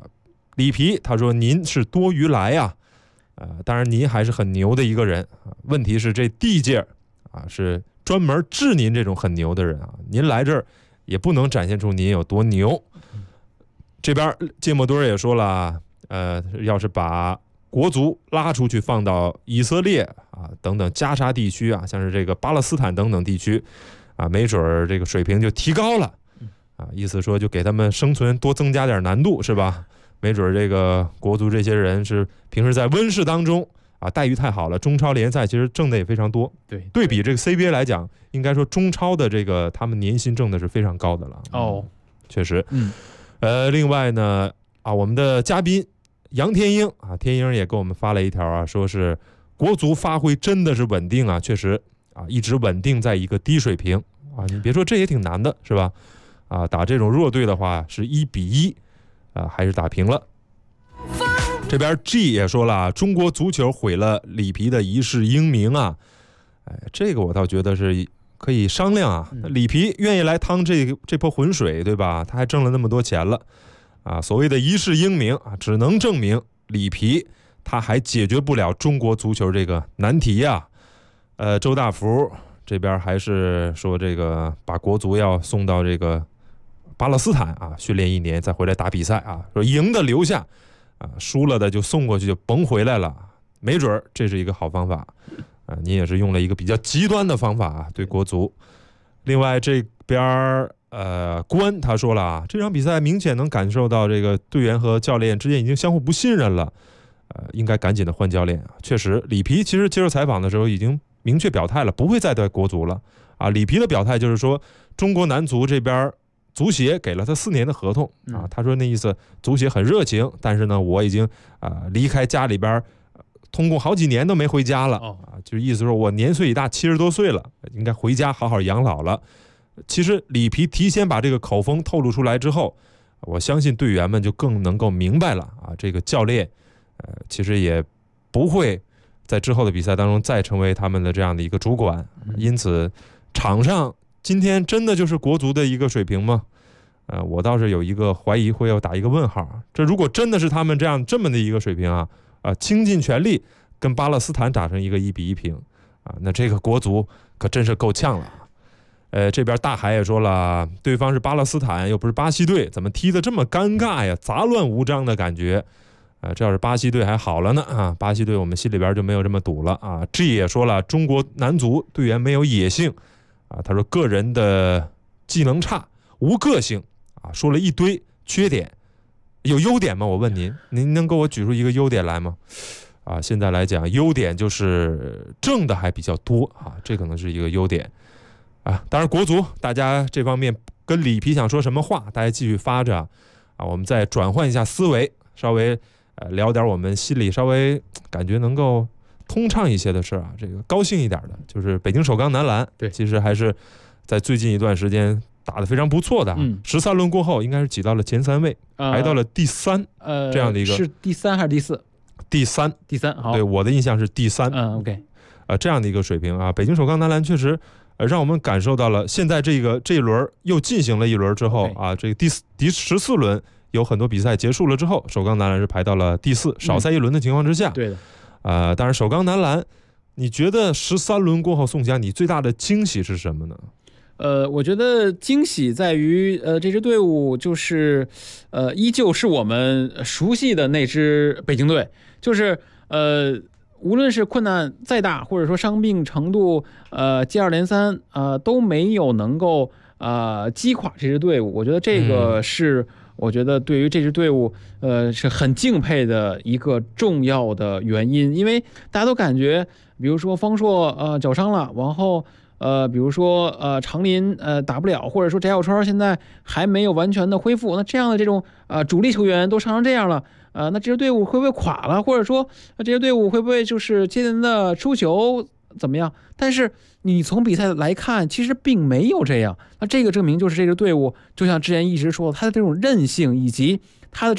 里皮他说您是多余来啊，当然您还是很牛的一个人，问题是这地界啊是专门治您这种很牛的人啊，您来这儿也不能展现出您有多牛。这边芥末墩也说了，要是把国足拉出去放到以色列啊等等加沙地区啊，像是这个巴勒斯坦等等地区啊，没准这个水平就提高了啊，意思说就给他们生存多增加点难度是吧？没准这个国足这些人是平时在温室当中啊，待遇太好了，中超联赛其实挣的也非常多。对比这个 CBA 来讲，应该说中超的这个他们年薪挣的是非常高的了。 哦， 确实。另外呢我们的嘉宾杨天鹰啊，天鹰也给我们发了一条啊，说是国足发挥真的是稳定啊，确实啊，一直稳定在一个低水平啊。你别说这也挺难的，是吧？啊，打这种弱队的话是1-1啊，还是打平了。这边 G 也说了，中国足球毁了里皮的一世英名啊。这个我倒觉得是可以商量啊。里皮愿意来趟这泼浑水，对吧？他还挣了那么多钱了啊。所谓的一世英名啊，只能证明里皮他还解决不了中国足球这个难题呀。周大福这边还是说这个把国足要送到这个巴勒斯坦啊训练1年，再回来打比赛啊。说赢的留下啊，输了的就送过去，就甭回来了。没准这是一个好方法啊。你也是用了一个比较极端的方法啊，对国足。另外这边关他说了啊，这场比赛明显能感受到这个队员和教练之间已经相互不信任了，应该赶紧的换教练啊。确实，里皮其实接受采访的时候已经明确表态了，不会再带国足了啊。里皮的表态就是说，中国男足这边足协给了他4年的合同啊。他说那意思，足协很热情，但是呢，我已经离开家里边通共好几年都没回家了啊，就是意思说我年岁已大，70多岁了，应该回家好好养老了。其实里皮提前把这个口风透露出来之后，我相信队员们就更能够明白了啊，这个教练其实也不会在之后的比赛当中再成为他们的这样的一个主管。因此场上今天真的就是国足的一个水平吗？我倒是有一个怀疑，会要打一个问号。这如果真的是他们这么的一个水平啊，倾尽全力跟巴勒斯坦打成一个1-1平啊，那这个国足可真是够呛了。这边大海也说了，对方是巴勒斯坦又不是巴西队，怎么踢得这么尴尬呀，杂乱无章的感觉。这要是巴西队还好了呢啊，巴西队我们心里边就没有这么堵了啊。G 也说了，中国男足队员没有野性啊，他说个人的技能差，无个性啊，说了一堆缺点，有优点吗？我问您能给我举出一个优点来吗？啊，现在来讲优点就是挣的还比较多啊，这可能是一个优点啊。当然国足大家这方面跟里皮想说什么话，大家继续发着啊，我们再转换一下思维，稍微聊点我们心里稍微感觉能够通畅一些的事啊，这个高兴一点的，就是北京首钢男篮，对，其实还是在最近一段时间打得非常不错的，13轮过后应该是挤到了前3位，排到了第3，这样的一个是第3还是第4？ 第3，好，对，我的印象是第3。 OK， 这样的一个水平啊，北京首钢男篮确实让我们感受到了，现在这一轮又进行了一轮之后啊，这个第14轮。有很多比赛结束了之后，首钢男篮是排到了第4，少赛1轮的情况之下， 对的。 当然首钢男篮，你觉得13轮过后，宋佳你最大的惊喜是什么呢？ 我觉得惊喜在于，这支队伍就是依旧是我们熟悉的那支北京队，就是无论是困难再大，或者说伤病程度接二连三，都没有能够击垮这支队伍。我觉得这个是。我觉得对于这支队伍，是很敬佩的一个重要的原因，因为大家都感觉，比如说方硕脚伤了，然后比如说长林打不了，或者说翟小川现在还没有完全的恢复，那这样的这种主力球员都伤成这样了，那这支队伍会不会垮了？或者说这支队伍会不会就是接连的输球怎么样？但是你从比赛来看，其实并没有这样。那这个证明就是这支队伍，就像之前一直说，他的这种韧性以及他的这种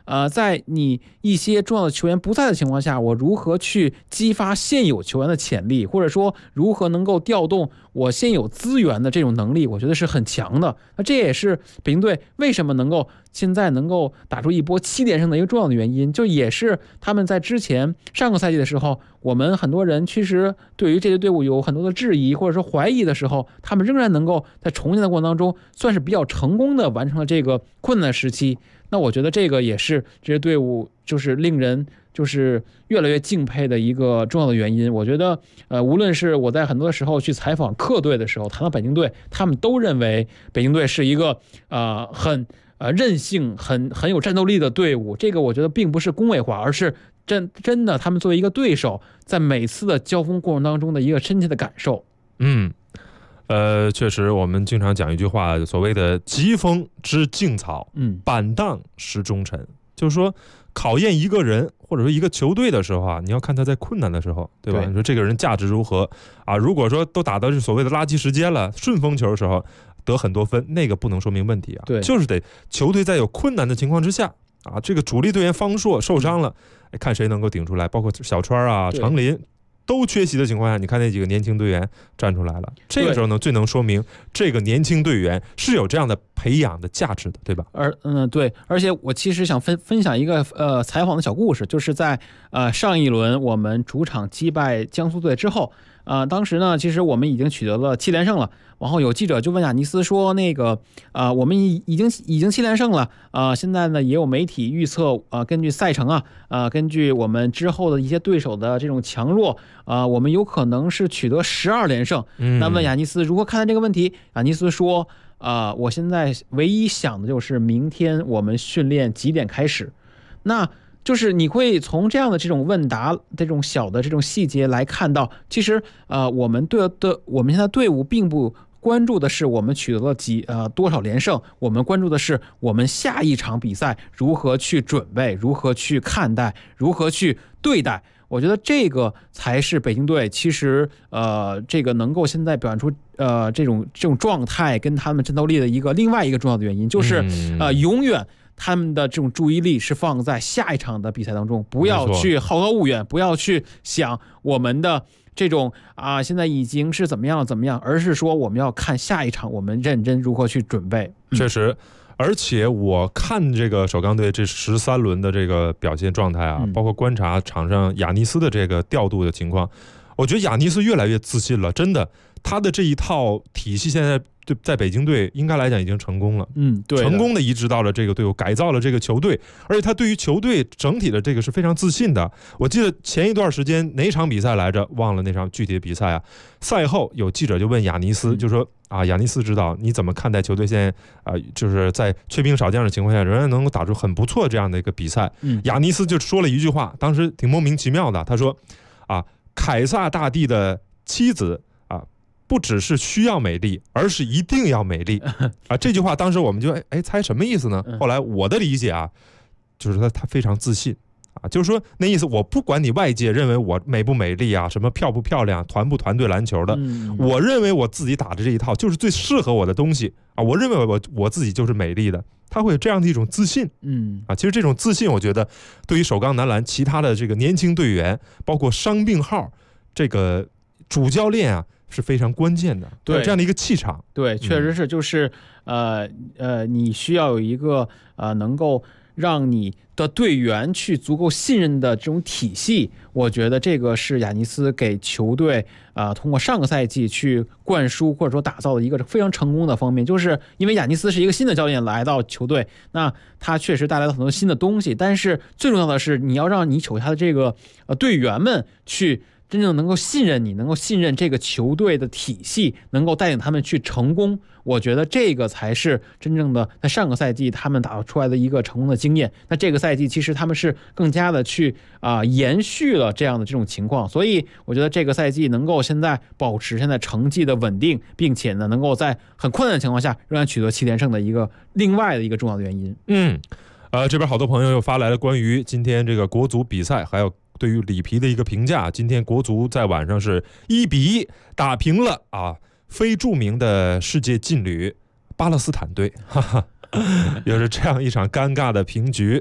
在你一些重要的球员不在的情况下，我如何去激发现有球员的潜力，或者说如何能够调动我现有资源的这种能力，我觉得是很强的。那这也是北京队为什么现在能够打出一波7连胜的一个重要的原因，就也是他们在之前上个赛季的时候，我们很多人其实对于这支队伍有很多的质疑或者说怀疑的时候，他们仍然能够在重建的过程当中算是比较成功的完成了这个困难时期。那我觉得这个也是这支队伍就是令人就是越来越敬佩的一个重要的原因。我觉得无论是我在很多的时候去采访客队的时候谈到北京队，他们都认为北京队是一个很韧性很有战斗力的队伍。这个我觉得并不是恭维话，而是真的他们作为一个对手在每次的交锋过程当中的一个深切的感受。 确实我们经常讲一句话，所谓的疾风知劲草，板荡识忠臣，就是说考验一个人或者说一个球队的时候啊，你要看他在困难的时候，对吧？对，你说这个人价值如何啊？如果说都打到是所谓的垃圾时间了，顺风球的时候得很多分，那个不能说明问题啊。对，就是得球队在有困难的情况之下啊，这个主力队员方硕受伤了，看谁能够顶出来，包括小川啊、长林都缺席的情况下，你看那几个年轻队员站出来了，这个时候呢，最能说明这个年轻队员是有这样的培养的价值的，对吧？ 对，而且我其实想分享一个采访的小故事，就是在上一轮我们主场击败江苏队之后，当时呢，其实我们已经取得了7连胜了。然后有记者就问亚尼斯说：“那个我们已经7连胜了，现在呢也有媒体预测根据赛程根据我们之后的一些对手的这种强弱，我们有可能是取得12连胜。那问亚尼斯如何看待这个问题？亚尼斯说：我现在唯一想的就是明天我们训练几点开始。那就是你会从这样的这种问答这种小的这种细节来看到，其实我们现在队伍并不关注的是我们取得了多少连胜，我们关注的是我们下一场比赛如何去准备，如何去看待，如何去对待。我觉得这个才是北京队其实这个能够现在表现出这种状态跟他们战斗力的另外一个重要的原因，就是永远他们的这种注意力是放在下一场的比赛当中，不要去好高骛远，不要去想我们的这种现在已经是怎么样，而是说我们要看下一场我们认真如何去准备。 确实，而且我看这个首钢队这13轮的这个表现状态包括观察场上亚尼斯的这个调度的情况，我觉得亚尼斯越来越自信了，真的，他的这一套体系现在在北京队应该来讲已经成功了，对，成功的移植到了这个队伍，改造了这个球队，而且他对于球队整体的这个是非常自信的。我记得前一段时间哪场比赛来着，忘了那场具体的比赛赛后有记者就问亚尼斯，就说亚尼斯指导你怎么看待球队现在就是在缺兵少将的情况下仍然能够打出很不错这样的一个比赛。亚尼斯就说了一句话，当时挺莫名其妙的，他说凯撒大帝的妻子不只是需要美丽，而是一定要美丽这句话当时我们就猜什么意思呢？后来我的理解就是他非常自信就是说那意思，我不管你外界认为我美不美丽什么漂不漂亮，团不团队篮球的，我认为我自己打的这一套就是最适合我的东西我认为我自己就是美丽的，他会有这样的一种自信。其实这种自信我觉得对于首钢男篮其他的这个年轻队员，包括伤病号这个主教练是非常关键的，对这样的一个气场。 对，确实是，就是你需要有一个能够让你的队员去足够信任的这种体系。我觉得这个是亚尼斯给球队通过上个赛季去灌输或者说打造的一个非常成功的方面，就是因为亚尼斯是一个新的教练来到球队，那他确实带来了很多新的东西，但是最重要的是你要让你手下的这个队员们去真正能够信任你，能够信任这个球队的体系，能够带领他们去成功。我觉得这个才是真正的在上个赛季他们打出来的一个成功的经验。那这个赛季其实他们是更加的去延续了这样的这种情况，所以我觉得这个赛季能够现在保持现在成绩的稳定，并且呢能够在很困难的情况下仍然取得7连胜的另外的一个重要的原因。 这边好多朋友又发来了关于今天这个国足比赛，还有对于里皮的一个评价。今天国足在晚上是1-1打平了非著名的世界劲旅巴勒斯坦队，又是这样一场尴尬的平局。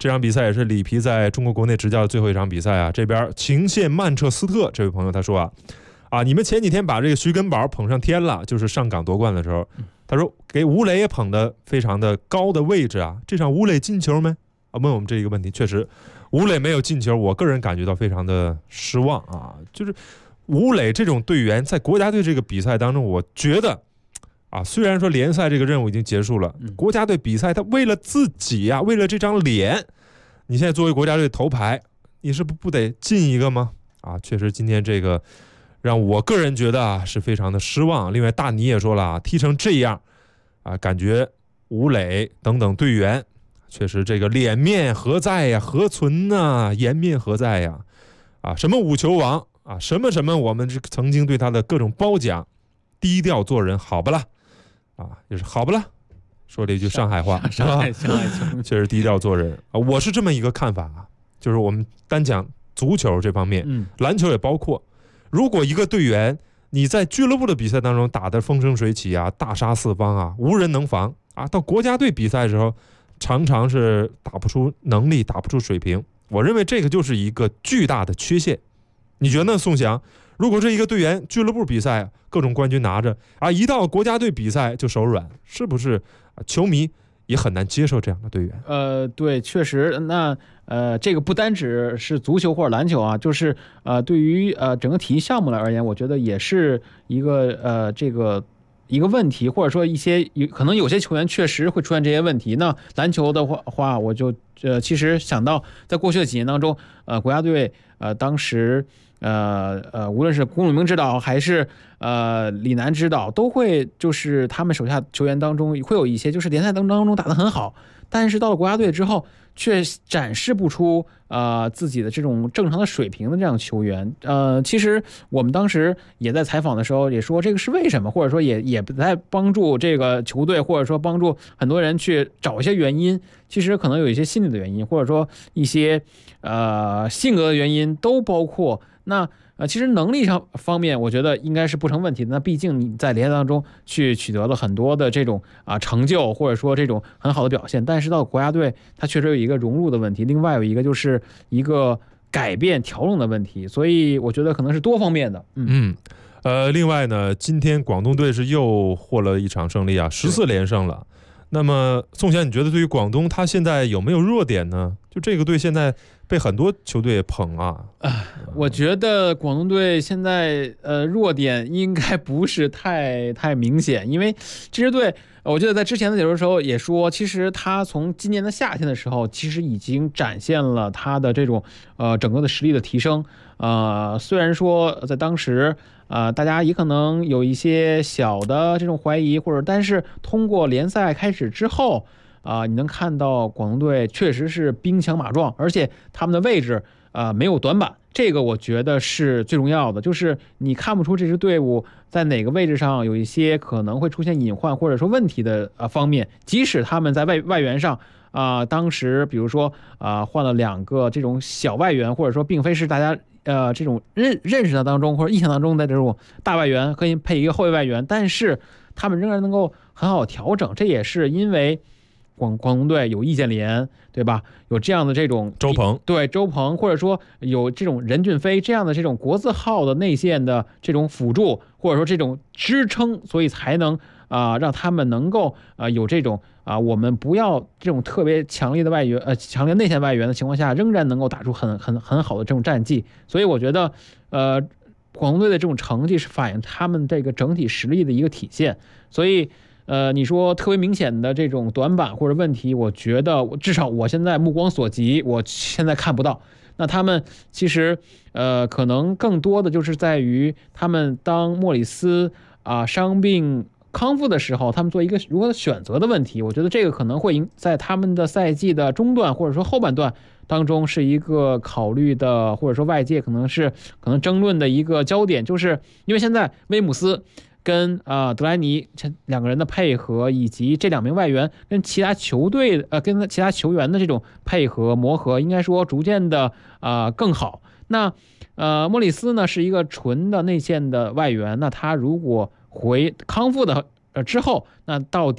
这场比赛也是里皮在中国国内执教的最后一场比赛啊。这边秦县曼彻斯特这位朋友他说你们前几天把这个徐根宝捧上天了，就是上港夺冠的时候，他说给吴磊也捧得非常的高的位置啊。这场吴磊进球没？问我们这一个问题，确实吴磊没有进球，我个人感觉到非常的失望啊。就是吴磊这种队员在国家队这个比赛当中，我觉得虽然说联赛这个任务已经结束了，国家队比赛他为了自己为了这张脸，你现在作为国家队头牌，你是不得进一个吗？确实今天这个让我个人觉得是非常的失望。另外大尼也说了踢成这样感觉吴磊等等队员确实这个脸面何在呀，何存啊，颜面何在呀？什么五球王什么什么，我们曾经对他的各种褒奖，低调做人，好不啦？就是好不啦？说了一句上海话， 上海确实低调做人我是这么一个看法就是我们单讲足球这方面，篮球也包括。如果一个队员你在俱乐部的比赛当中打得风生水起大杀四方无人能防到国家队比赛的时候，常常是打不出能力，打不出水平。我认为这个就是一个巨大的缺陷。你觉得呢，宋翔？如果这一个队员俱乐部比赛各种冠军拿着一到国家队比赛就手软，是不是球迷也很难接受这样的队员？ 对，确实。那这个不单只是足球或者篮球就是对于整个体育项目来而言，我觉得也是一个一个问题，或者说可能有些球员确实会出现这些问题。那篮球的话，我就其实想到在过去的几年当中，国家队当时无论是龚鲁明指导还是李楠指导，都会就是他们手下球员当中会有一些就是联赛当中打得很好，但是到了国家队之后却展示不出自己的这种正常的水平的这样球员。其实我们当时也在采访的时候也说这个是为什么，或者说也在帮助这个球队，或者说帮助很多人去找一些原因。其实可能有一些心理的原因，或者说一些性格的原因都包括。那其实能力上方面我觉得应该是不成问题的。那毕竟你在联赛当中去取得了很多的这种成就，或者说这种很好的表现，但是到国家队它确实有一个融入的问题，另外有一个就是一个改变调整的问题，所以我觉得可能是多方面的。 另外呢，今天广东队是又获了一场胜利14连胜了。那么宋翔，你觉得对于广东他现在有没有弱点呢？就这个队现在被很多球队捧我觉得广东队现在弱点应该不是太明显，因为这支队我记得在之前的解说的时候也说，其实他从今年的夏天的时候其实已经展现了他的这种整个的实力的提升。虽然说在当时大家也可能有一些小的这种怀疑，但是通过联赛开始之后你能看到广东队确实是兵强马壮，而且他们的位置没有短板，这个我觉得是最重要的。就是你看不出这支队伍在哪个位置上有一些可能会出现隐患或者说问题的方面，即使他们在外援上当时比如说换了2个这种小外援，或者说并非是大家这种认识的当中或者印象当中的这种大外援，可以配一个后卫外援，但是他们仍然能够很好调整。这也是因为广东队有易建联，对吧？有这样的这种周鹏，或者说有这种任骏飞这样的这种国字号的内线的这种辅助，或者说这种支撑，所以才能让他们能够有这种我们不要这种特别强烈的外援强烈内线外援的情况下，仍然能够打出很好的这种战绩。所以我觉得广东队的这种成绩是反映他们这个整体实力的一个体现。所以你说特别明显的这种短板或者问题，我觉得至少我现在目光所及，我现在看不到。那他们其实可能更多的就是在于他们当莫里斯伤病康复的时候，他们做一个如何选择的问题。我觉得这个可能会在他们的赛季的中段或者说后半段当中是一个考虑的，或者说外界可能争论的一个焦点。就是因为现在威姆斯跟德莱尼这2个人的配合，以及这2名外援跟其他球队跟其他球员的这种配合磨合，应该说逐渐的更好。那莫里斯呢是一个纯的内线的外援，那他如果康复的之后，那到底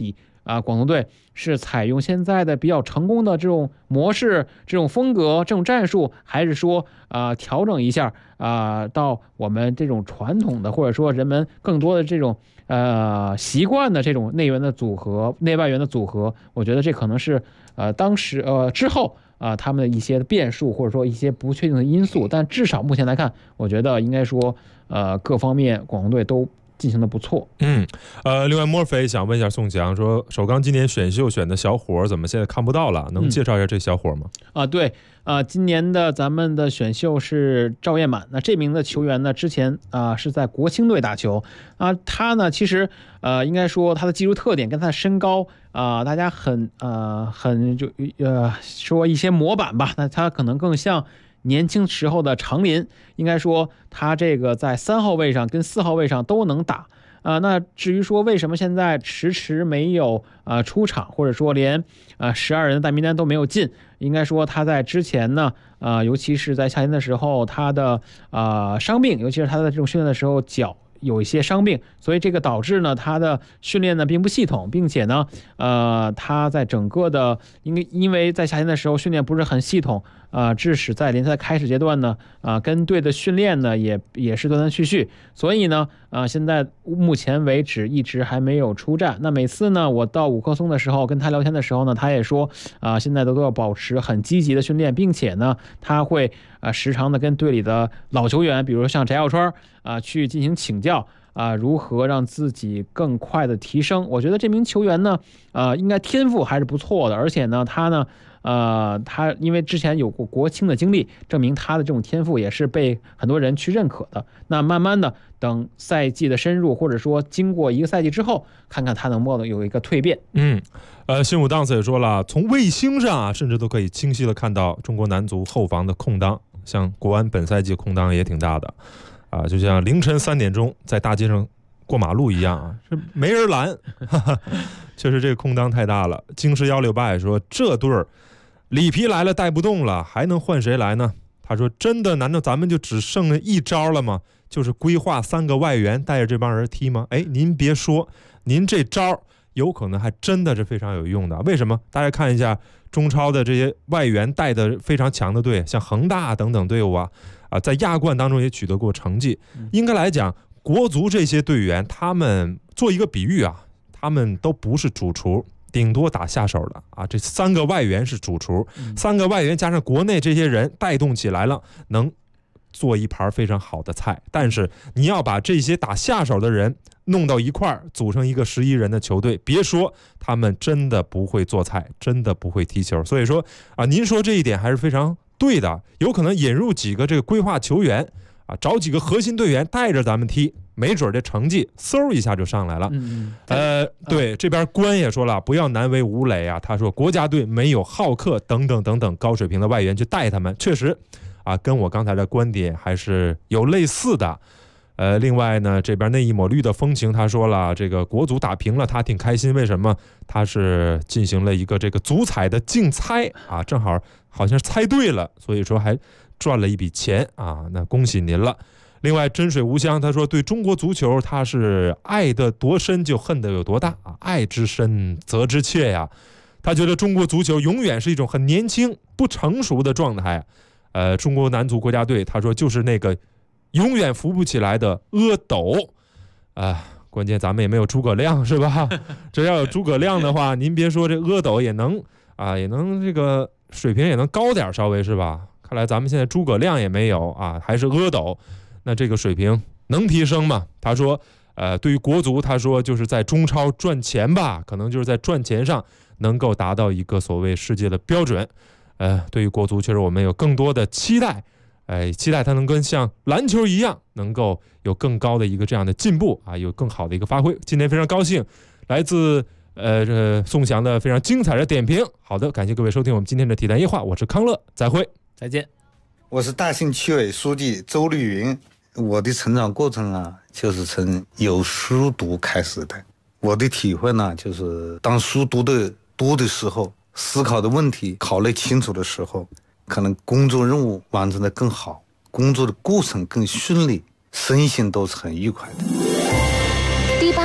广东队是采用现在的比较成功的这种模式、这种风格、这种战术，还是说调整一下到我们这种传统的或者说人们更多的这种习惯的这种内援的组合、内外援的组合？我觉得这可能是当时之后他们的一些变数或者说一些不确定的因素，但至少目前来看，我觉得应该说各方面广东队都进行的不错。 另外莫菲想问一下宋强，说首钢今年选秀选的小伙怎么现在看不到了？能介绍一下这小伙吗？ 对，今年的咱们的选秀是赵彦满。那这名的球员呢，之前是在国青队打球他呢其实应该说他的技术特点跟他的身高大家很就说一些模板吧，那他可能更像年轻时候的长林，应该说他这个在3号位上跟4号位上都能打那至于说为什么现在迟迟没有出场，或者说连12人的大名单都没有进，应该说他在之前呢尤其是在夏天的时候，他的伤病，尤其是他的这种训练的时候脚有一些伤病，所以这个导致呢他的训练呢并不系统，并且呢他在整个的因为在夏天的时候训练不是很系统致使在联赛开始阶段呢跟队的训练呢也是断断续续，所以呢现在目前为止一直还没有出战。那每次呢我到五棵松的时候跟他聊天的时候呢，他也说现在都要保持很积极的训练，并且呢他会时常的跟队里的老球员，比如像翟耀川去进行请教如何让自己更快的提升。我觉得这名球员呢应该天赋还是不错的，而且呢他因为之前有过国青的经历，证明他的这种天赋也是被很多人去认可的。那慢慢的等赛季的深入，或者说经过一个赛季之后，看看他能不能有一个蜕变。 新武当斯也说了，从卫星上甚至都可以清晰的看到中国男足后防的空当，像国安本赛季空当也挺大的就像凌晨3点钟在大街上过马路一样是没人拦确实这个空当太大了。京师168也说，这对儿里皮来了带不动了，还能换谁来呢？他说真的，难道咱们就只剩了一招了吗？就是规划3个外援带着这帮人踢吗？您别说，您这招有可能还真的是非常有用的。为什么？大家看一下中超的这些外援带的非常强的队，像恒大等等队伍在亚冠当中也取得过成绩。应该来讲，国足这些队员，他们做一个比喻他们都不是主厨，顶多打下手的这3个外援是主厨，3个外援加上国内这些人带动起来了，能做一盘非常好的菜。但是你要把这些打下手的人弄到一块儿，组成一个11人的球队，别说他们真的不会做菜，真的不会踢球。所以说您说这一点还是非常对的，有可能引入几个这个规划球员找几个核心队员带着咱们踢，没准这成绩嗖一下就上来了。对，这边官也说了，不要难为吴磊他说国家队没有浩克等等等等高水平的外援去带他们，确实跟我刚才的观点还是有类似的。另外呢，这边那一抹绿的风情，他说了，这个国足打平了，他挺开心。为什么？他是进行了一个这个足彩的竞猜正好好像猜对了，所以说还赚了一笔钱那恭喜您了。另外真水无香他说，对中国足球他是爱得多深就恨得有多大爱之深责之切呀。他觉得中国足球永远是一种很年轻不成熟的状态。中国男足国家队他说就是那个永远扶不起来的阿斗关键咱们也没有诸葛亮是吧？这要有诸葛亮的话，您别说这阿斗也能这个水平也能高点稍微是吧？看来咱们现在诸葛亮也没有还是阿斗，那这个水平能提升吗？他说对于国足他说就是在中超赚钱吧，可能就是在赚钱上能够达到一个所谓世界的标准。对于国足确实我们有更多的期待，期待他能跟像篮球一样能够有更高的一个这样的进步有更好的一个发挥。今天非常高兴来自宋翔的非常精彩的点评。好的，感谢各位收听我们今天的体坛夜话，我是康乐，再会， 再见。 我是大兴区委书记周绿云。我的成长过程就是从有书读开始的。我的体会呢，就是当书读的多的时候，思考的问题考虑清楚的时候，可能工作任务完成的更好，工作的过程更顺利，身心都是很愉快的。 第8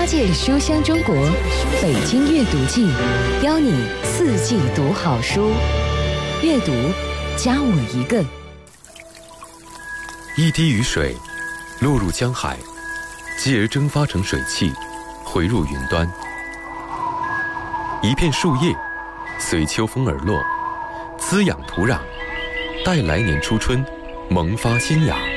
件书香中国，北京阅读季，邀你4季读好书。阅读，加我一个。 一滴雨水落入江海，继而蒸发成水汽，回入云端。一片树叶随秋风而落，滋养土壤，待来年初春萌发新芽。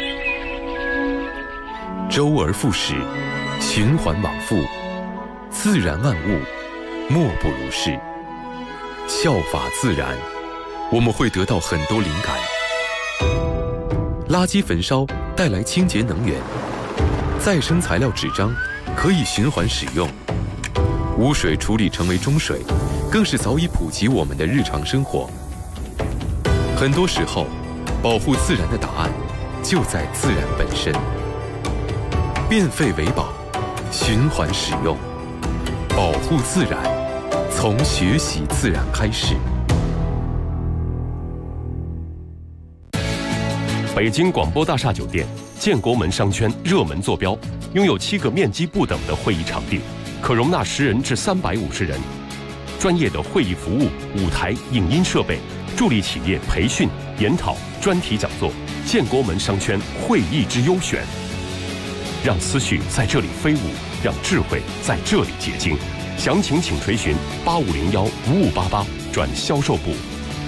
周而复始，循环往复，自然万物莫不如是。效法自然，我们会得到很多灵感。垃圾焚烧带来清洁能源，再生材料纸张可以循环使用，污水处理成为中水，更是早已普及我们的日常生活。很多时候，保护自然的答案就在自然本身。变废为宝，循环使用，保护自然，从学习自然开始。 北京广播大厦酒店建国门商圈热门坐标，拥有7个面积不等的会议场地，可容纳10人至350人。专业的会议服务、舞台、影音设备，助力企业培训、研讨、专题讲座。建国门商圈会议之优选，让思绪在这里飞舞，让智慧在这里结晶。详情请垂询85015588转销售部。